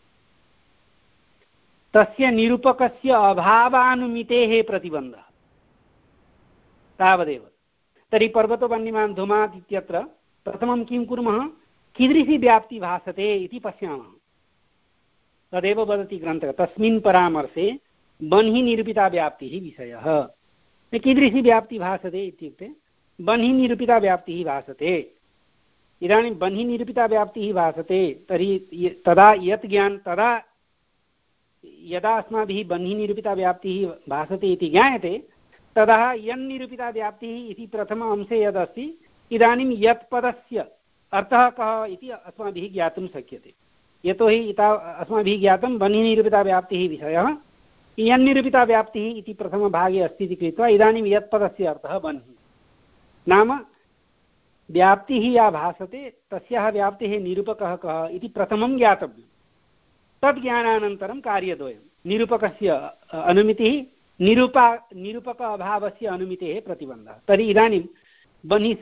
Speaker 1: तस्य निरूपकस्य अभावानुमितेः प्रतिबन्धः तावदेव तर्हि पर्वतो वह्निमान् धूमात् इत्यत्र प्रथमं किं कुर्मः कीदृशी व्याप्ति भासते इति पश्यामः तदेव वदति ग्रन्थः तस्मिन् परामर्शे बन्हि निरूपिता व्याप्तिः विषयः कीदृशी व्याप्ति भासते इत्युक्ते बन्हि निरूपिता व्याप्तिः भासते इदानीं बन्हि निरूपिता व्याप्तिः भासते तर्हि तदा यत् ज्ञान तदा यदा अस्माभिः बन्हि निरूपिता व्याप्तिः भासते इति ज्ञायते तदा यन्निरूपिता व्याप्तिः इति प्रथम अंशे यदस्ति इदानीं यत् पदस्य अर्थः कः इति अस्माभिः ज्ञातुं शक्यते यतोहि इता अस्माभिः ज्ञातं बन्हि निरूपिता व्याप्तिः विषयः यन्निरूपिता व्याप्तिः इति प्रथमभागे अस्ति इति कृत्वा इदानीं यत् पदस्य अर्थः बन्हि नाम व्याप्तिः या भासते तस्याः व्याप्तेः निरूपकः कः इति प्रथमं ज्ञातव्यं तद् ज्ञानानन्तरं कार्यद्वयं निरूपकस्य अनुमितिः निरूपा निरूपक अभावस्य अनुमितेः प्रतिबन्धः तर्हि इदानीं बन्हि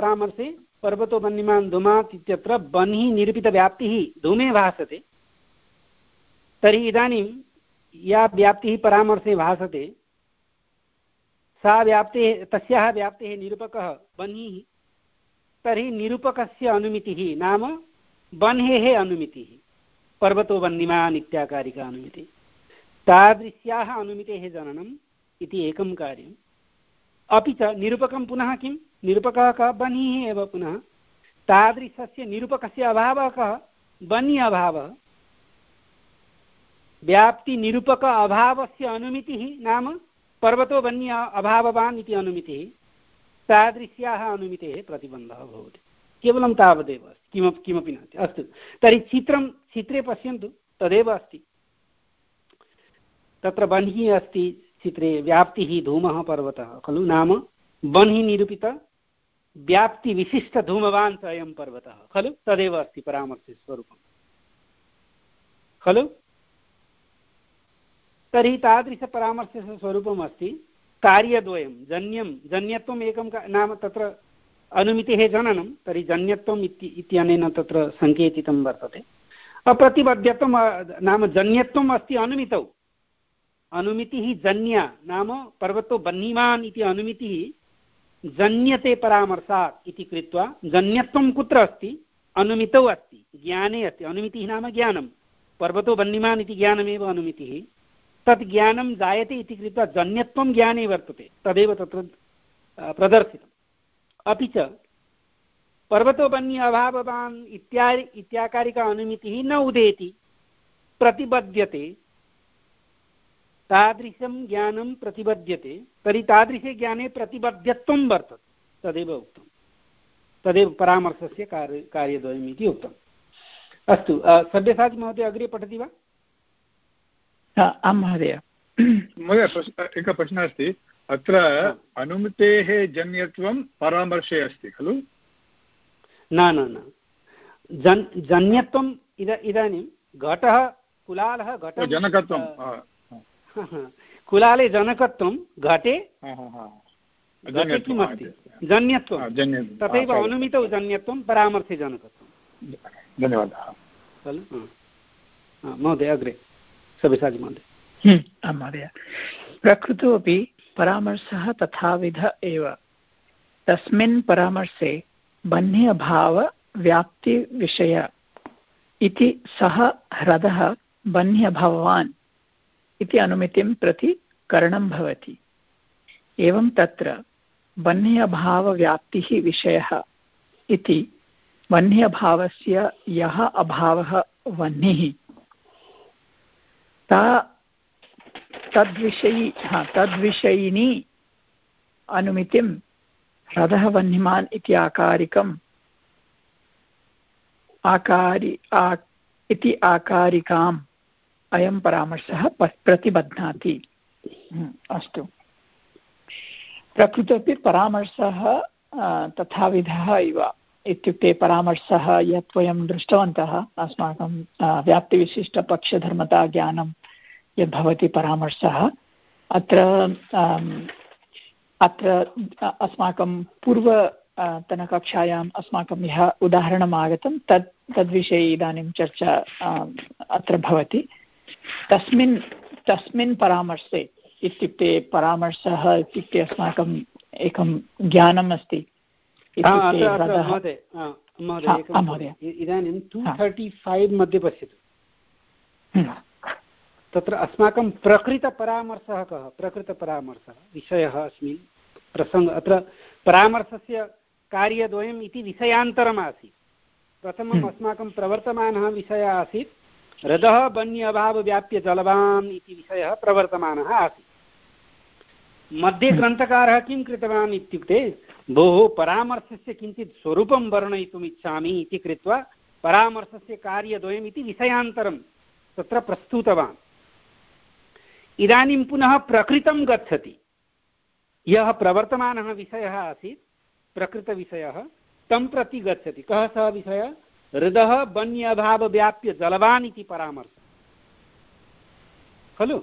Speaker 1: साध्यकस्थलीयपरामर्शे पर्वतो वह्निमान् धूमात् इत्यत्र बन्हि निरूपितव्याप्तिः धूमे भासते तर्हि इदानीं या व्याप्तिः परामर्शे भासते सा व्याप्तेः तस्याः व्याप्तेः निरूपकः बन्हिः, तर्हि निरूपकस्य अनुमितिः नाम बन्हेः अनुमितिः, पर्वतो वह्निमान् इत्याकारिका अनुमितिः, तादृश्याः अनुमितेः जननम् इति एकं कार्यम्। अपि च निरूपकं पुनः किं, निरूपकः कः, बन्हिः एव। पुनः तादृशस्य निरूपकस्य अभावः कः, बन्हि अभावः। व्याप्तिनिरूपक अभावस्य अनुमितिः नाम पर्वतो वह्नि अभाववान् इति अनुमितिः, तादृश्याः अनुमितेः प्रतिबन्धः भवति। केवलं तावदेव अस्ति, किमपि किमपि नास्ति। अस्तु, तर्हि चित्रं चित्रे पश्यन्तु, तदेव अस्ति। तत्र बन्हिः अस्ति चित्रे, व्याप्तिः धूमः पर्वतः खलु, नाम बन्हि निरूपित व्याप्तिविशिष्टधूमवान् च अयं पर्वतः खलु, तदेव अस्ति परामर्शस्वरूपं खलु। तर्हि तादृशपरामर्शस्य स्वरूपम् अस्ति कार्यद्वयं, जन्यं जन्यत्वम् एकं नाम तत्र अनुमितेः जननं, तर्हि जन्यत्वम् इत्यनेन तत्र सङ्केतितं वर्तते। अप्रतिबध्यत्वं नाम जन्यत्वम् अस्ति अनुमितौ, अनुमितिः जन्या नाम पर्वतो बह्निमान् इति अनुमितिः जन्यते परामर्शात् इति कृत्वा जन्यत्वं कुत्र अस्ति, अनुमितौ अस्ति, ज्ञाने अस्ति। अनुमितिः नाम ज्ञानं, पर्वतो बह्निमान् इति ज्ञानमेव अनुमितिः, तत् ज्ञानं जायते इति कृत्वा जन्यत्वं ज्ञाने वर्तते, तदेव तत्र प्रदर्शितम्। अपि च पर्वतो बन्हि अभाववान् इत्या इत्याकारिका अनुमितिः न उदेति, प्रतिबध्यते, तादृशं ज्ञानं प्रतिबध्यते, तर्हि तादृशे ज्ञाने प्रतिबध्यत्वं वर्तते, तदेव उक्तं, तदेव परामर्शस्य कार्य कार्यद्वयम् इति उक्तम्। अस्तु, सब्यसाची महोदय अग्रे पठति वा?
Speaker 2: आं महोदय।
Speaker 5: महोदय एकः प्रश्नः अस्ति, अत्र अनुमितेः जन्यत्वं परामर्शे अस्ति खलु?
Speaker 1: न न न जन् जन्यत्वम् इद इदानीं घटः कुलालः घटः
Speaker 5: जनकत्वं,
Speaker 1: कुलाले जनकत्वं, घटे घटे किम् अस्ति, जन्यत्वं, तथैव अनुमितौ जन्यत्वं, परामर्शे जनकत्वं।
Speaker 5: धन्यवादः
Speaker 1: खलु। महोदय अग्रे सब्यसाची महोदय।
Speaker 2: आं महोदय। प्रकृतौ अपि परामर्शः तथाविध एव, तस्मिन् परामर्शे बन्हि अभाव व्याप्तिविषय इति सः ह्रदः बन्हि अभाववान् इति अनुमितिं प्रति करणं भवति। एवं तत्र बन्हि अभावव्याप्तिः विषयः इति बन्हि अभावस्य यः अभावः वह्निः ता तद्विषयी हा तद्विषयिनी अनुमितिं ह्रदः वह्निमान् इति आकारिकम् आकारि आ इति आकारिकाम् अयं परामर्शः प्रतिबध्नाति। अस्तु, प्रकृतोपि परामर्शः तथाविधः इव, इत्युक्ते परामर्शः यत् वयं दृष्टवन्तः अस्माकं व्याप्तिविशिष्टपक्षधर्मता ज्ञानं यद्भवति परामर्शः, अत्र अत्र अस्माकं पूर्वतनकक्षायाम् अस्माकं यः उदाहरणम् आगतं तत् तद्विषये इदानीं चर्चा अत्र भवति। तस्मिन् तस्मिन् परामर्शे इत्युक्ते परामर्शः इत्युक्ते अस्माकम् एकं ज्ञानम् अस्ति।
Speaker 1: इदानीं टु थर्टि फैव् मध्ये पश्यतु, तत्र अस्माकं प्रकृतपरामर्शः कः, प्रकृतपरामर्शः विषयः अस्मिन् प्रसङ्ग, अत्र परामर्शस्य कार्यद्वयम् इति विषयान्तरम् आसीत्। प्रथमम् अस्माकं प्रवर्तमानः विषयः आसीत् हृदः बन्हि अभावव्याप्य जलवान् इति विषयः प्रवर्तमानः आसीत्। मध्ये ग्रन्थकारः किं कृतवान् इत्युक्ते, भोः परामर्शस्य किञ्चित् स्वरूपं वर्णयितुम् इच्छामि इति कृत्वा परामर्शस्य कार्यद्वयम् इति विषयान्तरं तत्र प्रस्तुतवान्। इदानीं पुनः प्रकृतं गच्छति, यः प्रवर्तमानः विषयः आसीत् प्रकृतविषयः तं प्रति गच्छति। कः सः विषयः? हृदः बन्हि अभावव्याप्य जलवान् इति परामर्शः खलु।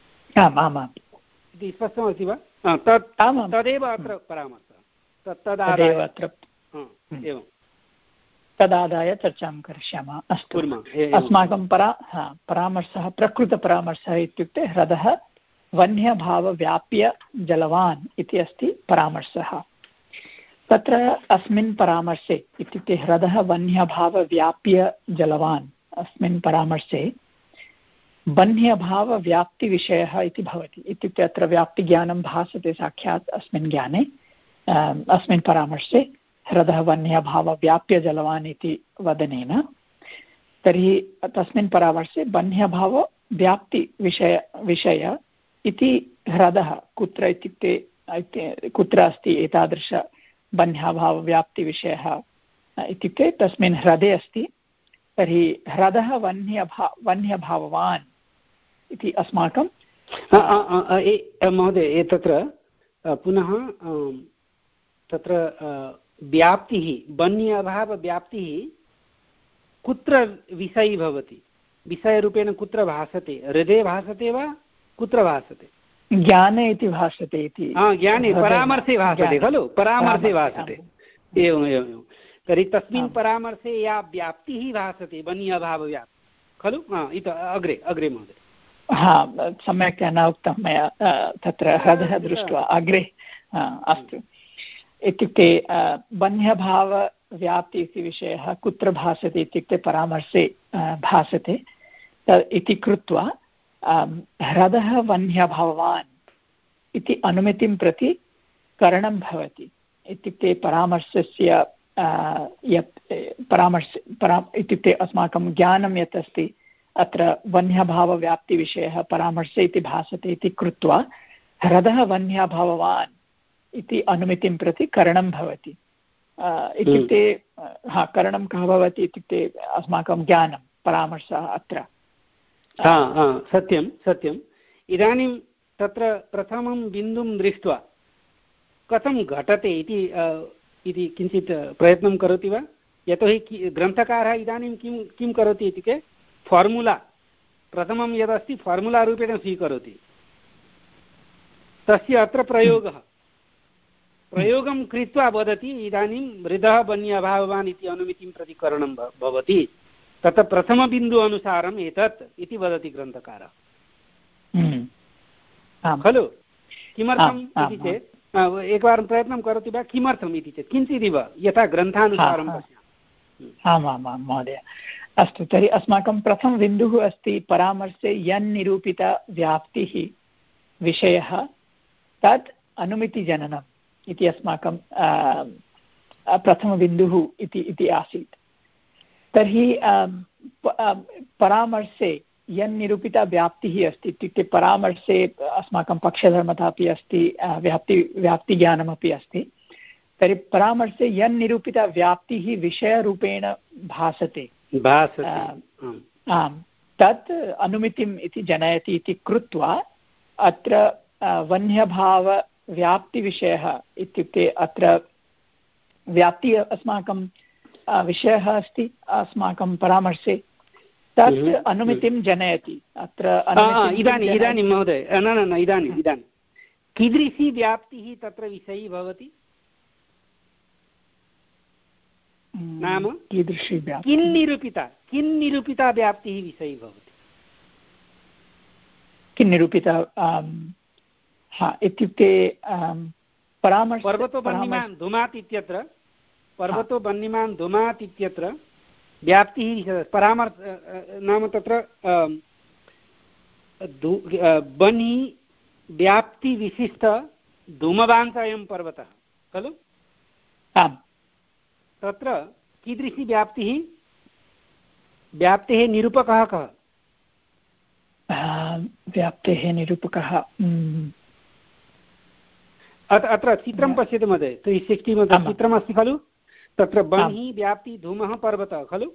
Speaker 1: इति स्पष्टमस्ति वा? तत् तदेव अत्र परामर्शः, तत् तदादाय एवं
Speaker 2: तदादाय चर्चां करिष्यामः। अस्तु, अस्माकं परा हा परामर्शः प्रकृतपरामर्शः इत्युक्ते ह्रदः वह्न्यभावव्याप्य जलवान् इति अस्ति परामर्शः। तत्र अस्मिन् परामर्शे इत्युक्ते ह्रदः वह्न्यभावव्याप्य जलवान् अस्मिन् परामर्शे वह्न्यभावव्याप्तिविषयः इति भवति। इत्युक्ते अत्र व्याप्तिज्ञानं भासते साक्षात् अस्मिन् ज्ञाने अस्मिन् परामर्शे ह्रदः वह्न्यभावव्याप्य जलवान् इति वदनेन। तर्हि तस्मिन् परामर्शे वह्न्यभावव्याप्तिविषय विषय इति ह्रदः कुत्र इत्युक्ते कुत्र अस्ति एतादृश वह्न्यभावव्याप्तिविषयः इत्युक्ते तस्मिन् ह्रदे अस्ति। तर्हि ह्रदः वह्न्यभा वह्न्यभाववान् इति अस्माकं
Speaker 1: महोदय तत्र पुनः तत्र व्याप्तिः वह्न्यभावव्याप्तिः कुत्र विषयी भवति? विषयरूपेण कुत्र भासते? हृदये भासते वा कुत्र भासते?
Speaker 2: ज्ञाने इति भासते इति।
Speaker 1: ज्ञाने परामर्शे भासते खलु, परामर्शे भासते। एवम् एवं तर्हि तस्मिन् परामर्शे या व्याप्तिः भासते वह्न्यभावव्याप्तिः खलु। इत अग्रे अग्रे महोदय।
Speaker 2: हा सम्यक् न उक्तं मया तत्र ह्रदः दृष्ट्वा अग्रे। अस्तु, इत्युक्ते वह्न्यभावव्याप्ति इति विषयः कुत्र भासते इत्युक्ते परामर्शे भासते इति कृत्वा ह्रदः वह्न्यभाववान् इति अनुमितिं प्रति करणं भवति। इत्युक्ते परामर्शस्य यत् परामर्श परा इत्युक्ते अस्माकं ज्ञानं यत् अस्ति अत्र वह्न्यभावव्याप्तिविषयः परामर्शे इति भासते इति कृत्वा ह्रदः वह्न्यभाववान् इति अनुमितिं प्रति करणं भवति। इत्युक्ते हा करणं कः भवति इत्युक्ते अस्माकं ज्ञानं परामर्शः अत्र।
Speaker 1: सत्यं सत्यम्। इदानीं तत्र प्रथमं बिन्दुं दृष्ट्वा कथं घटते इति इति किञ्चित् प्रयत्नं करोति वा? यतोहि ग्रन्थकारः इदानीं किं किं करोति इत्युक्ते फार्मुला प्रथमं यदस्ति फार्मुला रूपेण स्वीकरोति। तस्य अत्र प्रयोगः प्रयोगं कृत्वा वदति इदानीं हृदः वह्न्यभाववान् इति अनुमितिं प्रति करणं भवति। तत्र प्रथमबिन्दु अनुसारम् एतत् इति वदति ग्रन्थकारः खलु। किमर्थम् इति चेत् एकवारं प्रयत्नं करोति वा? किमर्थम् इति चेत् किञ्चिदिव यथा ग्रन्थानुसारं पश्यामः।
Speaker 2: आमामां महोदय। अस्तु, तर्हि अस्माकं प्रथमबिन्दुः अस्ति परामर्शे यन्निरूपितव्याप्तिः विषयः तत् अनुमितिजननम् इति अस्माकं प्रथमबिन्दुः इति इति आसीत्। तर्हि परामर्शे यन्निरूपिता व्याप्तिः अस्ति इत्युक्ते परामर्शे अस्माकं पक्षधर्मता अपि अस्ति, व्याप्ति व्याप्तिज्ञानमपि अस्ति। तर्हि परामर्शे यन्निरूपिता व्याप्तिः विषयरूपेण भासते आम् तत् अनुमितिम् इति जनयति इति कृत्वा अत्र वह्न्यभावव्याप्तिविषयः इत्युक्ते अत्र व्याप्तिः अस्माकं विषयः अस्ति अस्माकं परामर्शे तत् अनुमितिं जनयति। अत्र
Speaker 1: इदानीम् इदानीं महोदय न न न इदानीम् इदानीं कीदृशी व्याप्तिः तत्र विषयी भवति? नाम
Speaker 2: कीदृशी
Speaker 1: किन्निरूपिता किन्निरूपिता व्याप्तिः विषयी भवति?
Speaker 2: किन्निरूपिता हा इत्युक्ते परामर्श
Speaker 1: पर्वतो वह्निमान् धूमात् इत्यत्र पर्वतो वह्निमान् धूमात् इत्यत्र व्याप्तिः परामर्श नाम तत्र वह्नि व्याप्तिविशिष्ट धूमवान् अयं पर्वतः खलु।
Speaker 2: आम्
Speaker 1: तत्र कीदृशी व्याप्तिः? व्याप्तेः निरूपकः कः?
Speaker 2: व्याप्तेः निरूपकः
Speaker 1: अत्र चित्रं पश्यतु महोदय। त्री सिक्स्टि मध्ये चित्रमस्ति खलु। तत्र वह्नि व्याप्ति धूमः पर्वतः खलु।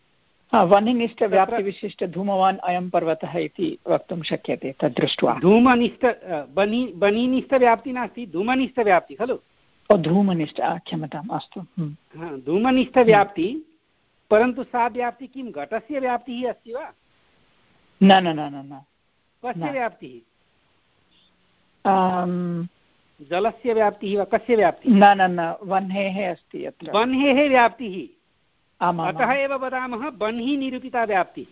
Speaker 2: वह्निनिष्ठव्याप्तिविशिष्टधूमवान् अयं पर्वतः इति वक्तुं शक्यते तद् दृष्ट्वा।
Speaker 1: धूमनिष्ठ वह्नि वह्निनिष्ठव्याप्तिः नास्ति, धूमनिष्ठव्याप्तिः खलु।
Speaker 2: धूमनिष्ठ क्षम्यताम् अस्तु।
Speaker 1: धूमनिष्ठव्याप्ति परन्तु सा व्याप्तिः किं घटस्य व्याप्तिः अस्ति वा?
Speaker 2: न न न न न
Speaker 1: कस्य व्याप्तिः? जलस्य व्याप्तिः वा कस्य व्याप्तिः?
Speaker 2: न न न वह्नेः अस्ति अत्र।
Speaker 1: वह्नेः व्याप्तिः अतः एव वदामः बह्नि निरूपिता व्याप्तिः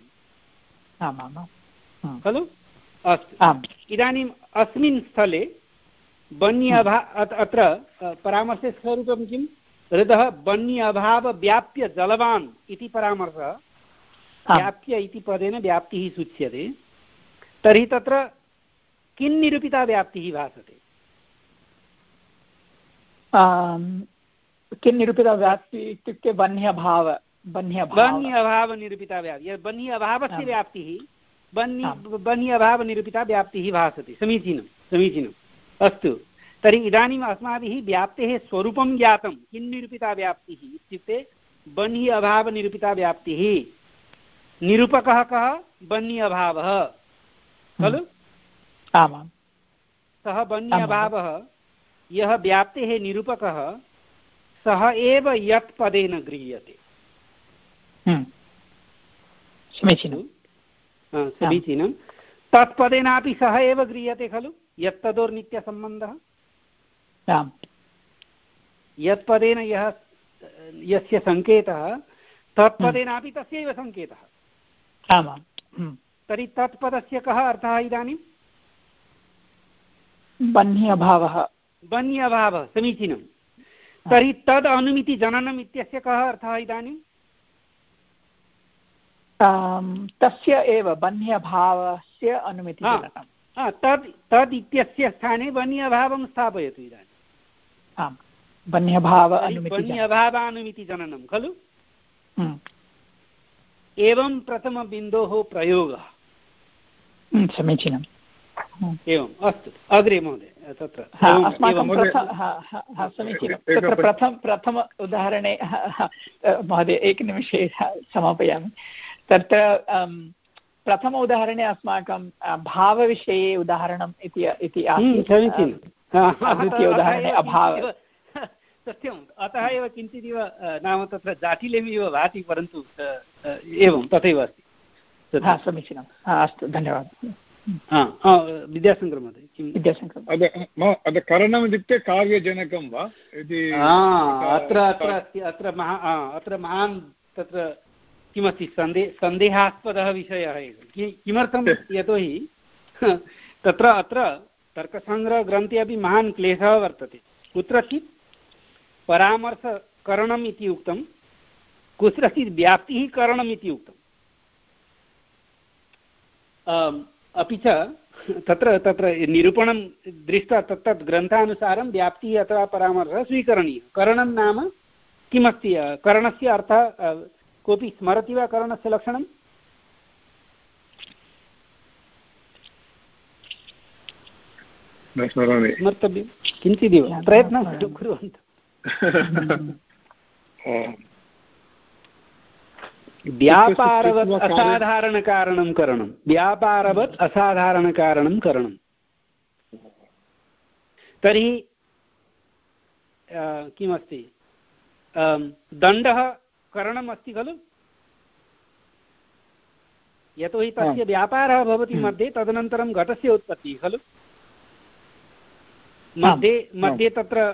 Speaker 1: खलु। अस्तु, इदानीम् अस्मिन् स्थले बह्नि अभा अत्र परामर्शे स्वरूपं किं? हृदः बह्नि अभावव्याप्य जलवान् इति परामर्शः व्याप्य इति पदेन व्याप्तिः सूच्यते। तर्हि तत्र किं निरूपिता व्याप्तिः भासते?
Speaker 2: किं निरूपिता व्याप्तिः इत्युक्ते बह्न्यभाव
Speaker 1: बह्नि अभावनिरूपिता व्याप्तिः। बह्नि अभावस्य व्याप्तिः बह्नि बह्नि अभावनिरूपिता व्याप्तिः भासते। समीचीनं समीचीनम्। अस्तु, तर्हि इदानीम् अस्माभिः व्याप्तेः स्वरूपं ज्ञातं। किं निरूपिता व्याप्तिः इत्युक्ते बह्नि अभावनिरूपिता व्याप्तिः। निरूपकः कः? बह्नि अभावः खलु।
Speaker 2: आमां,
Speaker 1: सः बह्नि अभावः यः व्याप्तेः निरूपकः सः एव यत् पदेन गृह्यते।
Speaker 2: समीचीनं
Speaker 1: समीचीनं। तत्पदेनापि सः एव गृह्यते खलु। यत्तदोर्नित्यसम्बन्धः यत्पदेन यः यस्य सङ्केतः तत्पदेनापि तस्यैव सङ्केतः।
Speaker 2: आमां,
Speaker 1: तर्हि तत्पदस्य कः अर्थः इदानीं?
Speaker 2: बह्नि अभावः।
Speaker 1: बह्नि अभावः, समीचीनं। तर्हि तद् अनुमितिजननम् इत्यस्य कः अर्थः इदानीं?
Speaker 2: तस्य एव बह्नि अभावस्य अनुमितिजननम्।
Speaker 1: तद् तद् इत्यस्य स्थाने बह्नि अभावं स्थापयतु इदानीम्।
Speaker 2: आम्, बह्नि अभाव
Speaker 1: बह्नि अभावानुमितिजननं खलु। एवं प्रथमबिन्दोः प्रयोगः।
Speaker 2: समीचीनम्।
Speaker 1: एवम्, अस्तु, अग्रे महोदय। तत्र
Speaker 2: समीचीनं। तत्र प्रथम प्रथम उदाहरणे महोदय एकनिमिषे समापयामि। तत्र प्रथम उदाहरणे अस्माकं भावविषये उदाहरणम् इति इति आसीत्। द्वितीय उदाहरणे अभाव।
Speaker 1: सत्यम्, अतः एव किञ्चिदिव नाम तत्र जाटिल्यमिव भाति, परन्तु एवं तथैव अस्ति।
Speaker 2: समीचीनम्, अस्तु, धन्यवादः।
Speaker 1: विद्याशङ्कर महोदय किं?
Speaker 5: विद्याशङ्कर करणम् इत्युक्ते कार्यजनकं वा इति
Speaker 1: अत्र अत्र अस्ति। अत्र महा अत्र महान् तत्र किमस्ति सन्दे सन्देहास्पदः विषयः एव। किमर्थं? यतोहि तत्र अत्र तर्कसङ्ग्रहग्रन्थे अपि महान् क्लेशः वर्तते। कुत्रचित् परामर्शकरणम् इति उक्तं, कुत्रचित् व्याप्तिः करणम् इति उक्तम्। अपि च तत्र तत्र निरूपणं दृष्ट्वा तत्तत् ग्रन्थानुसारं व्याप्तिः अथवा परामर्शः स्वीकरणीयः। करणं नाम किमस्ति? करणस्य अर्थः कोऽपि स्मरति वा? करणस्य लक्षणं स्मर्तव्यं, किञ्चिदिव प्रयत्नं कुर्वन्तु। व्यापारवत् असाधारणकारणं करणं। व्यापारवत् असाधारणकारणं करणं। तर्हि किमस्ति? दण्डः करणम् अस्ति खलु। यतोहि तस्य व्यापारः भवति मध्ये, तदनन्तरं घटस्य उत्पत्तिः खलु। मध्ये मध्ये तत्र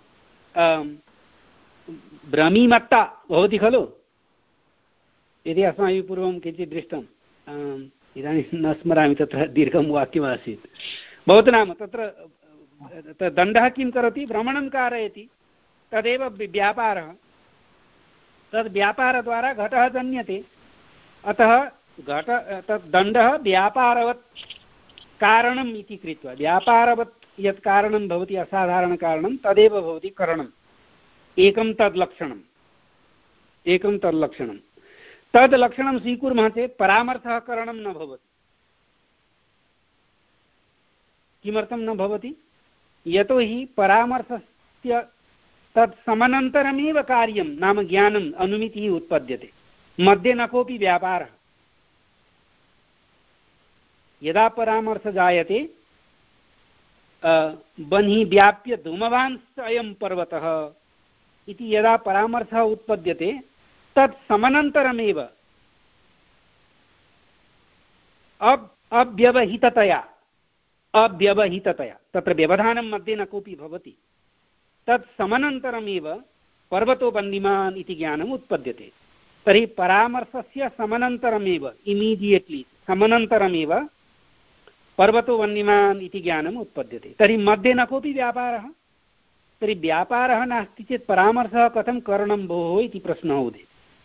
Speaker 1: भ्रमीमत्ता भवति खलु। यदि अस्माभिः पूर्वं किञ्चित् दृष्टम्, इदानीं न स्मरामि, तत्र दीर्घं वाक्यमासीत्। भवतु नाम तत्र दण्डः किं करोति? भ्रमणं कारयति, तदेव व्यापारः। तद् व्यापारद्वारा घटः जन्यते। अतः घट तद् दण्डः व्यापारवत् कारणम् इति कृत्वा, व्यापारवत् यत् कारणं भवति असाधारणकारणं तदेव भवति करणम्। एकं तद् लक्षणम् एकं तद् लक्षणं तद् लक्षणं स्वीकुर्मः चेत् परामर्थः करणं न भवति। किमर्थं न भवति? यतोहि परामर्थस्य तत् समनन्तरमेव कार्यं नाम ज्ञानम् अनुमितिः उत्पद्यते, मध्ये न कोऽपि व्यापारः। यदा परामर्श जायते बन्हि व्याप्य धूमवान् अयं पर्वतः इति यदा परामर्शः उत्पद्यते तत् समनन्तरमेव अब अव्यवहिततया अव्यवहिततया तत्र व्यवधानं मध्ये न कोऽपि भवति, तत् समनन्तरमेव पर्वतो बन्दिमान् इति ज्ञानम् उत्पद्यते। तर्हि परामर्शस्य समनन्तरमेव इमीडियेट्लि समनन्तरमेव पर्वतो वन्यमान् इति ज्ञानम् उत्पद्यते। तर्हि मध्ये न कोऽपि व्यापारः, तर्हि व्यापारः नास्ति चेत् परामर्शः कथं करणं भोः इति प्रश्नः उदेति।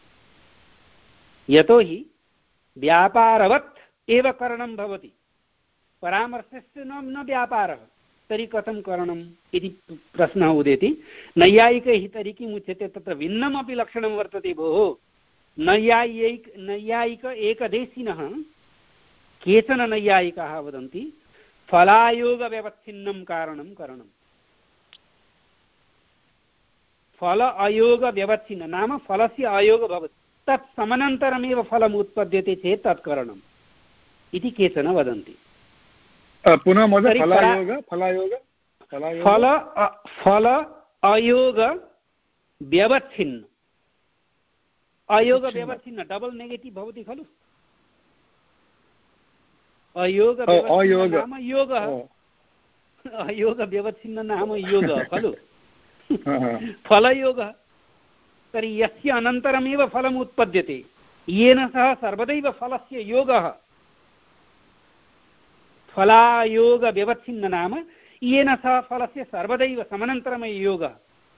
Speaker 1: यतोहि व्यापारवत् एव करणं भवति, परामर्शस्य न न व्यापारः, तर्हि कथं करणम् इति प्रश्नः उदेति। नैयायिकैः तर्हि किम् उच्यते, तत्र भिन्नमपि लक्षणं वर्तते भोः। नैयायिक नैयायिक एकदेशिनः केचन नैयायिकाः वदन्ति फलायोगव्यवच्छिन्नं कारणं करणं। फल अयोगव्यवच्छिन्न नाम फलस्य अयोग भवति, तत् समनन्तरमेव फलम् उत्पद्यते चेत् तत् करणम् इति केचन वदन्ति।
Speaker 5: पुनः महोदय फलायोग फलायोग
Speaker 1: फल फल अयोग व्यवच्छिन्न, अयोग व्यवच्छिन्न डबल नेगेटिव भवति खलु। अयोग नाम योगः, अयोग व्यवच्छिन्न नाम योगः खलु। फलयोगः, तर्हि यस्य अनन्तरमेव फलम् उत्पद्यते, येन सह सर्वदैव फलस्य योगः। फलायोग व्यवच्छिन्न नाम येन सह फलस्य सर्वदैव समनन्तरमेव योगः।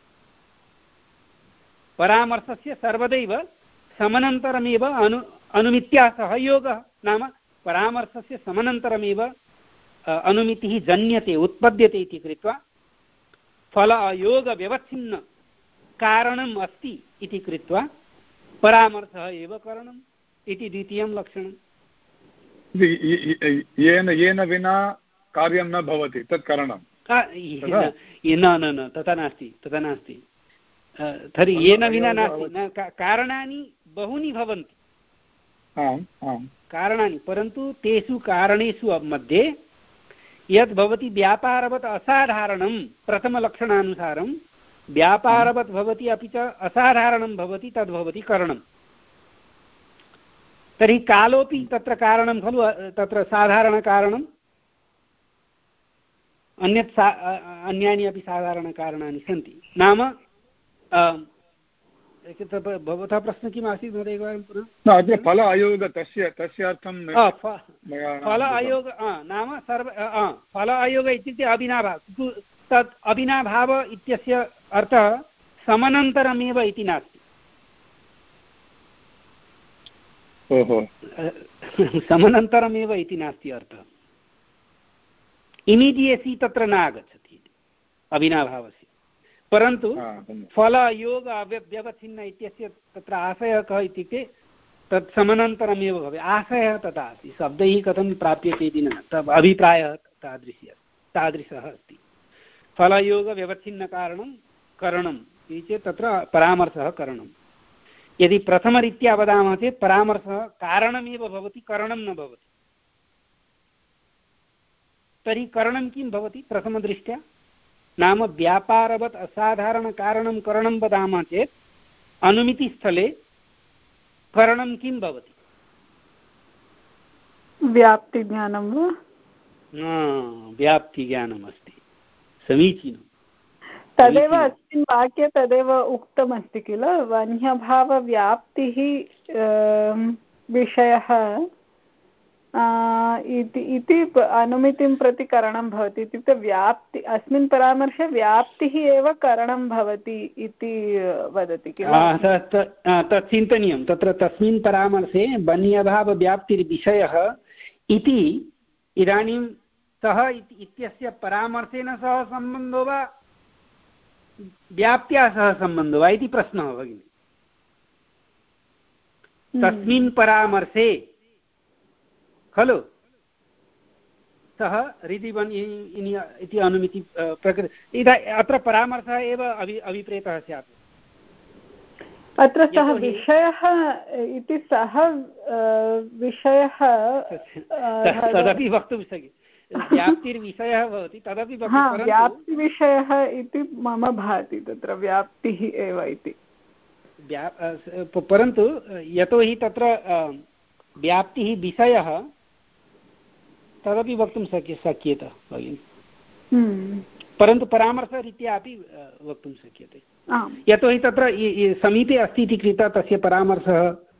Speaker 1: परामर्शस्य सर्वदैव समनन्तरमेव अनु अनुमित्या सह योगः, नाम परामर्शस्य समनन्तरमेव अनुमितिः जन्यते उत्पद्यते इति कृत्वा फल अयोग व्यवच्छिन्न कारणम् अस्ति इति कृत्वा परामर्शः एव करणम् इति द्वितीयं लक्षणं।
Speaker 5: येन येन विना कार्यं न भवति तत् करणं।
Speaker 1: न न न तथा नास्ति, तथा नास्ति। तर्हि येन विना नास्ति, न कारणानि बहूनि भवन्ति, कारणानि, परन्तु तेषु कारणेषु मध्ये यद् भवति व्यापारवत् असाधारणं प्रथमलक्षणानुसारं व्यापारवत् भवति अपि च असाधारणं भवति, तद्भवति करणं। तर्हि कालोपि तत्र कारणं खलु, तत्र साधारणकारणम्, अन्यत् सा अन्यानि अपि साधारणकारणानि सन्ति। नाम भवतः प्रश्नः किम् आसीत् महोदय एकवारं पुनः?
Speaker 5: फल अयोग तस्य तस्य अर्थं
Speaker 1: फल अयोग नाम सर्व फल अयोग इत्युक्ते अविनाभाव, तत् अविनाभाव इत्यस्य अर्थः समनन्तरमेव इति नास्ति। समनन्तरमेव इति नास्ति अर्थः। इमीडियेसि तत्र न आगच्छति अविनाभावस्य, परन्तु फलयोग व्यवच्छिन्न इत्यस्य तत्र आशयः कः इत्युक्ते तत् समनन्तरमेव भवेत्। आशयः तथा अस्ति, शब्दैः कथं प्राप्यते इति न, तद् अभिप्रायः तादृशी तादृशः अस्ति। फलयोगव्यवच्छिन्नकारणं करणम् इति चेत् तत्र परामर्शः करणं। यदि प्रथमरीत्या वदामः चेत् परामर्शः कारणमेव भवति, करणं न भवति। तर्हि करणं किं भवति प्रथमदृष्ट्या? नाम व्यापारवत् असाधारणकारणं करणं वदामः चेत् अनुमितिस्थले करणं किं भवति?
Speaker 4: व्याप्तिज्ञानं वा?
Speaker 1: व्याप्तिज्ञानम् अस्ति, समीचीनं।
Speaker 4: तदेव अस्मिन् वाक्ये तदेव उक्तमस्ति किल, वन्यभावव्याप्तिः विषयः इति अनुमितिं प्रति करणं भवति। इत्युक्ते व्याप्ति, अस्मिन् परामर्शे व्याप्तिः एव करणं भवति इति वदति किल।
Speaker 1: तत् चिन्तनीयं, तत्र तस्मिन् परामर्शे वन्यभावव्याप्तिर्विषयः इति इदानीं सः इत्यस्य परामर्शेन सह सम्बन्धो वा व्याप्त्या सह सम्बन्धो वा इति प्रश्नः भगिनि। तस्मिन् परामर्शे खलु सः रिदिवन् इति अनुमिति प्रकृति, इदा अत्र परामर्शः एव अभि अभिप्रेतः स्यात्।
Speaker 4: अत्र सः विषयः इति सः विषयः
Speaker 1: तदपि वक्तुं शक्यते, व्याप्तिर्विषयः भवति तदपि वक्तुं।
Speaker 4: व्याप्तिविषयः इति मम भाति तत्र व्याप्तिः एव इति,
Speaker 1: परन्तु यतोहि तत्र व्याप्तिः विषयः तदपि वक्तुं शक्य शक्येत भगिनि। परन्तु परामर्शरीत्या अपि वक्तुं शक्यते यतोहि तत्र समीपे अस्ति इति कृत्वा तस्य परामर्शः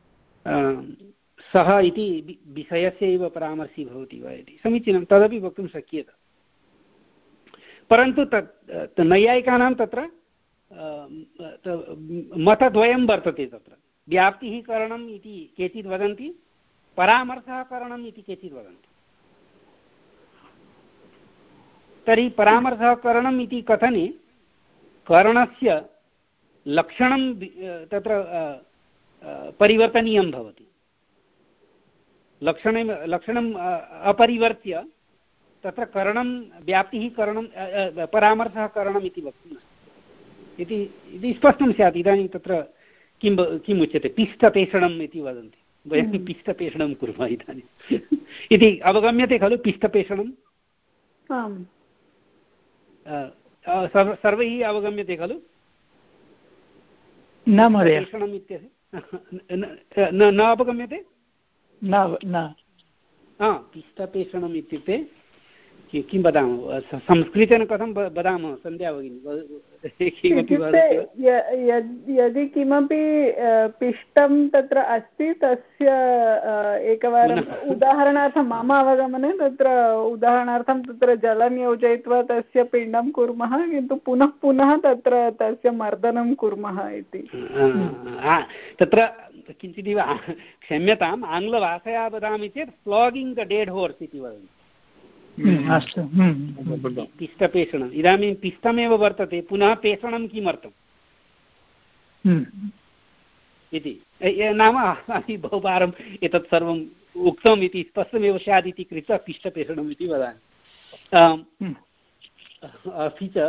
Speaker 1: सः इति विषयस्य एव परामर्शी भवति वा इति समीचीनं तदपि वक्तुं शक्यते परन्तु तत् नैयायिकानां तत्र मतद्वयं वर्तते तत्र व्याप्तिः करणम् इति केचित् वदन्ति परामर्शः करणम् इति केचित् वदन्ति तर्हि परामर्शः करणम् इति कथने करणस्य लक्षणं तत्र परिवर्तनीयं भवति लक्षणं लक्षणम् अपरिवर्त्य तत्र करणं व्याप्तिः करणं परामर्शः करणम् इति वक्तुं इति इति स्पष्टं स्यात् इदानीं तत्र किं किम् उच्यते पिष्टपेषणम् इति वदन्ति वयं पिष्टपेषणं कुर्मः इदानीम् इति अवगम्यते खलु पिष्टपेषणं सर्वैः अवगम्यते खलु
Speaker 2: न महोदय
Speaker 1: पेषणम् इत्यस्य न अवगम्यते
Speaker 2: न
Speaker 1: पिष्टपेषणम् इत्युक्ते किं वदामः संस्कृतेन कथं वदामः सन्ध्या भगिनी किमपि
Speaker 4: यदि किमपि पिष्टं तत्र अस्ति तस्य एकवारम् उदाहरणार्थं मम अवगमने तत्र उदाहरणार्थं तत्र जलं योजयित्वा तस्य पिण्डं कुर्मः किन्तु पुनः पुनः तत्र तस्य मर्दनं कुर्मः इति
Speaker 1: तत्र किञ्चिदिव क्षम्यताम् आङ्ग्लभाषया वदामि चेत् फ्लागिङ्ग् द डेड् होर्स् इति वदन्ति
Speaker 2: अस्तु
Speaker 1: पिष्टपेषणम् इदानीं पिष्टमेव वर्तते पुनः पेषणं किमर्थम् इति नाम अस्माभिः बहुवारम् एतत् सर्वम् उक्तम् इति स्पष्टमेव स्यात् इति कृत्वा पिष्टपेषणम् इति वदामि अपि च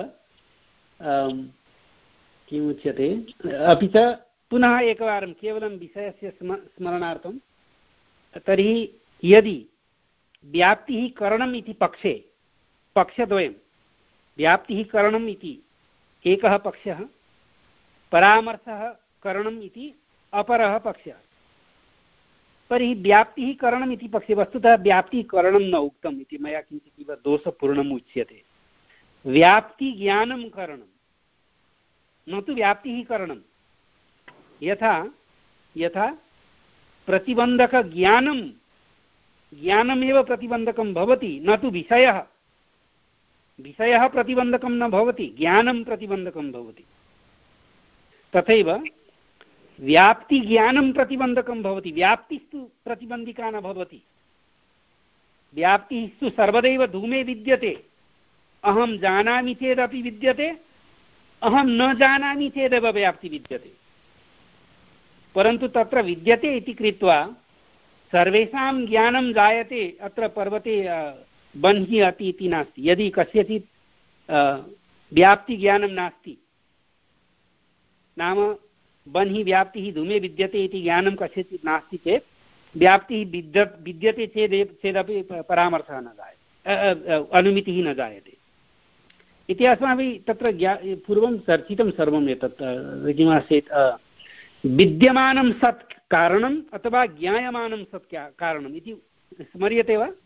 Speaker 1: किमुच्यते अपि च पुनः एकवारं केवलं विषयस्य स्मरणार्थं तर्हि यदि व्याप्तिः करणम् इति पक्षे पक्षद्वयं व्याप्तिः करणम् इति एकः पक्षः परामर्शः करणम् इति अपरः पक्षः तर्हि व्याप्तिः करणम् इति पक्षे वस्तुतः व्याप्तिः करणं न उक्तम् इति मया किञ्चित् इव दोषपूर्णम् उच्यते व्याप्तिज्ञानं करणं न तु व्याप्तिः करणं यथा यथा प्रतिबन्धकज्ञानं ज्ञानमेव प्रतिबन्धकं भवति न तु विषयः विषयः प्रतिबन्धकं न भवति ज्ञानं प्रतिबन्धकं भवति तथैव व्याप्तिज्ञानं प्रतिबन्धकं भवति व्याप्तिस्तु प्रतिबन्धिका न भवति व्याप्तिस्तु सर्वदैव धूमे विद्यते अहं जानामि चेदपि विद्यते अहं न जानामि चेदेव व्याप्ति विद्यते परन्तु तत्र विद्यते इति कृत्वा सर्वेषां ज्ञानं जायते अत्र पर्वते बन्हिः अति इति नास्ति यदि कस्यचित् व्याप्तिज्ञानं नास्ति नाम बन्हि व्याप्तिः धूमे विद्यते इति ज्ञानं कस्यचित् नास्ति चेत् व्याप्तिः विद्य विद्यते चेदेव चेदपि परामर्शः न जायते अनुमितिः न जायते इति अस्माभिः तत्र ज्ञा पूर्वं चर्चितं सर्वम् एतत् किमासीत् विद्यमानं सत् कारणम् अथवा ज्ञायमानं सत् कारणम् इति स्मर्यते वा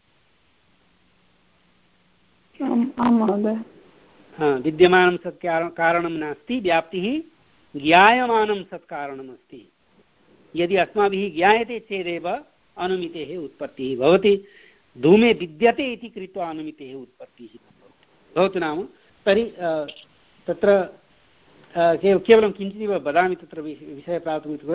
Speaker 1: विद्यमानं सत् कारणं नास्ति व्याप्तिः ज्ञायमानं सत् कारणम् अस्ति यदि अस्माभिः ज्ञायते चेदेव अनुमितेः उत्पत्तिः भवति धूमे विद्यते इति कृत्वा अनुमितेः उत्पत्तिः भवतु नाम तर्हि तत्र केवलं किञ्चिदिव वदामि तत्र विषये प्राप्तुम् इति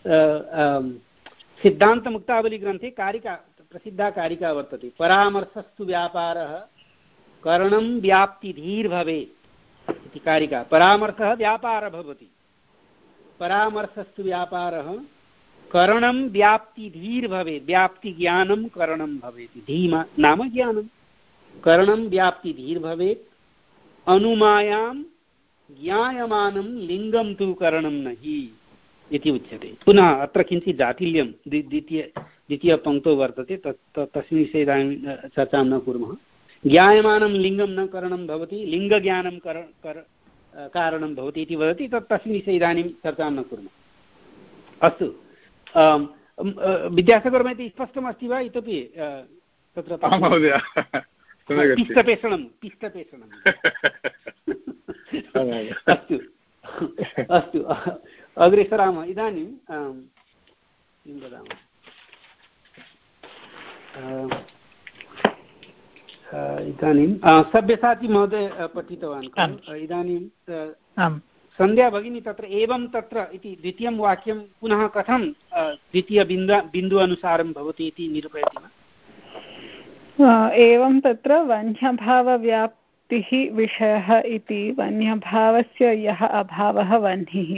Speaker 1: सिद्धान्तमुक्तावलीग्रन्थे कारिका प्रसिद्धा कारिका वर्तते परामर्शस्तु व्यापारः करणं व्याप्तिधीर्भवेत् इति कारिका परामर्शः व्यापारः भवति परामर्शस्तु व्यापारः करणं व्याप्तिधीर्भवेत् व्याप्तिज्ञानं करणं भवेत् धीमा नाम ज्ञानं करणं व्याप्तिधीर्भवेत् अनुमायां ज्ञायमानं लिङ्गं तु करणं नहि इति उच्यते पुनः अत्र किञ्चित् जातिल्यं द्वितीय द्वितीयपङ्क्तौ वर्तते तत् तस्मिन् विषये इदानीं चर्चां न कुर्मः ज्ञायमानं लिङ्गं न करणं भवति लिङ्गज्ञानं कर कारणं भवति इति वदति तत् तस्मिन् विषये इदानीं चर्चां न कुर्मः अस्तु विद्यासागरमहोदय स्पष्टमस्ति वा इतोपि तत्र पिष्टपेषणं पिष्टपेषणम् अस्तु अस्तु अग्रे सरामः। इदानीं किं वदामः, इदानीं सभ्यसाची महोदय पठितवान् खलु। इदानीं सन्ध्या भगिनी तत्र एवं तत्र इति द्वितीयं वाक्यं पुनः कथं द्वितीयबिन्दु बिन्दु अनुसारं भवति इति निरूपयति वा?
Speaker 4: एवं तत्र वह्न्यभावव्याप्तिः विषयः इति वह्न्यभावस्य यः अभावः वह्निः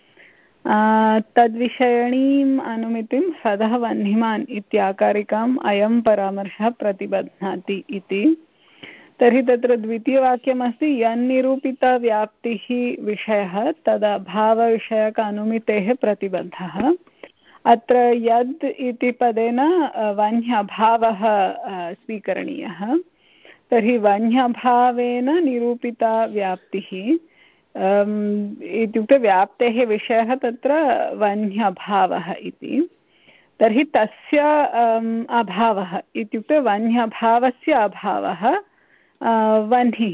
Speaker 4: तद्विषयणीम् अनुमितिं सदः वह्निमान् इत्याकारिकाम् अयं परामर्शः प्रतिबध्नाति इति। तर्हि तत्र द्वितीयवाक्यमस्ति यन्निरूपितव्याप्तिः विषयः तदभावविषयक अनुमितेः प्रतिबद्धः। अत्र यद् इति पदेन वह्न्यभावः स्वीकरणीयः। तर्हि वह्न्यभावेन निरूपिता व्याप्तिः इत्युक्ते व्याप्तेः विषयः तत्र वह्न्यभावः इति। तर्हि तस्य अभावः इत्युक्ते वह्न्यभावस्य अभावः वह्निः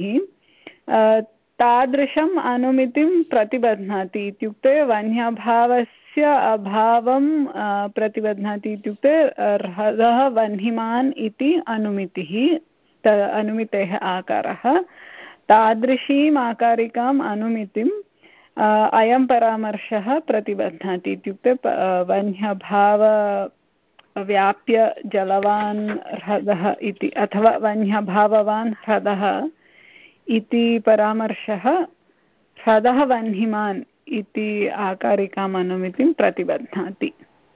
Speaker 4: तादृशम् अनुमितिं प्रतिबध्नाति इत्युक्ते वह्न्यभावस्य अभावं प्रतिबध्नाति इत्युक्ते ह्रदः वह्निमान् इति अनुमितिः अनुमितेः आकारः। तादृशीम् आकारिकाम् अनुमितिम् अयं परामर्शः प्रतिबध्नाति इत्युक्ते वह्न्यभाव व्याप्य जलवान् ह्रदः इति अथवा वह्न्यभाववान् ह्रदः इति परामर्शः ह्रदः वह्निमान् इति आकारिकाम् अनुमितिं प्रतिबध्नाति।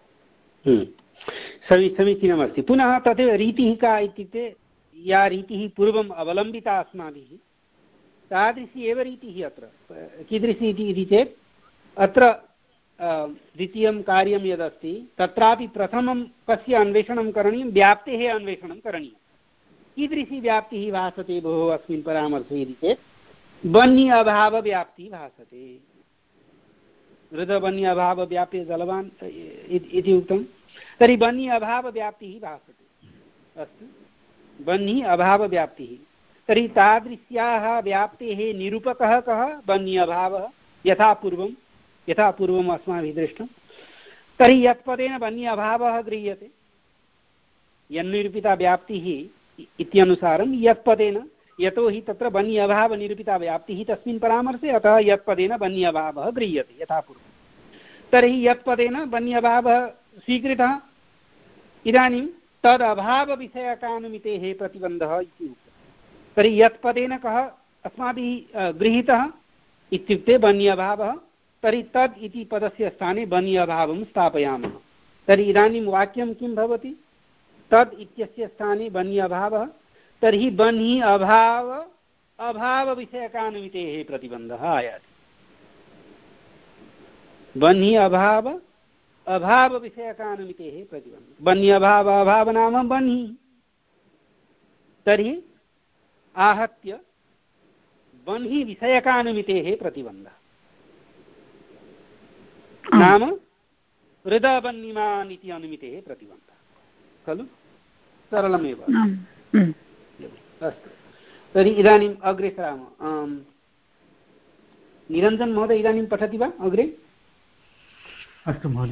Speaker 1: समी समीचीनमस्ति। पुनः तदेव रीतिः का इत्युक्ते या रीतिः पूर्वम् अवलम्बिता अस्माभिः तादृशी एव रीतिः अत्र कीदृशी इति चेत् अत्र द्वितीयं कार्यं यदस्ति तत्रापि प्रथमं कस्य अन्वेषणं करणीयं, व्याप्तेः अन्वेषणं करणीयं। कीदृशी व्याप्तिः भासते भोः अस्मिन् परामर्शे इति चेत् वह्नि अभावव्याप्तिः भासते। हृदवह्नि अभावव्याप्तिः जलवान् इति उक्तं, तर्हि वह्नि अभावव्याप्तिः भासते। अस्तु, वह्नि अभावव्याप्तिः, तर्हि तादृश्याः व्याप्तेः निरूपकः कः? वह्नि अभावः, यथा पूर्वं यथा पूर्वम् अस्माभिः दृष्टं। तर्हि यत्पदेन वह्नि अभावः गृह्यते, यन्निरूपिता व्याप्तिः इत्यनुसारं यत्पदेन, यतोहि तत्र वह्नि अभावनिरूपिता व्याप्तिः तस्मिन् परामर्शे, अतः यत्पदेन वह्नि अभावः गृह्यते यथा पूर्वं। तर्हि यत्पदेन वह्नि अभावः स्वीकृतः, इदानीं तदभावविषयकानुमितेः प्रतिबन्धः इति उक्तः। तर्हि यत्पदेन कः अस्माभिः गृहीतः इत्युक्ते वह्नि अभावः, तर्हि तद् इति पदस्य स्थाने वह्नि अभावं स्थापयामः। तर्हि इदानीं वाक्यं किं भवति? तद् इत्यस्य स्थाने वह्नि अभावः, तर्हि वह्नि अभाव अभावविषयकानुमितेः प्रतिबन्धः आयाति। वह्नि अभाव अभावविषयकानुमितेः प्रतिबन्धः। वह्नि अभाव अभाव नाम वह्नि, तर्हि आहत्य वह्नि विषयकानुमितेः प्रतिबन्धः नाम हृदवह्निमान् इति अनुमितेः प्रतिबन्धः खलु? सरलमेव। अस्तु, तर्हि इदानीम् अग्रे सरामः। निरञ्जन महोदय इदानीं पठति वा अग्रे?
Speaker 3: अस्तु महोदय,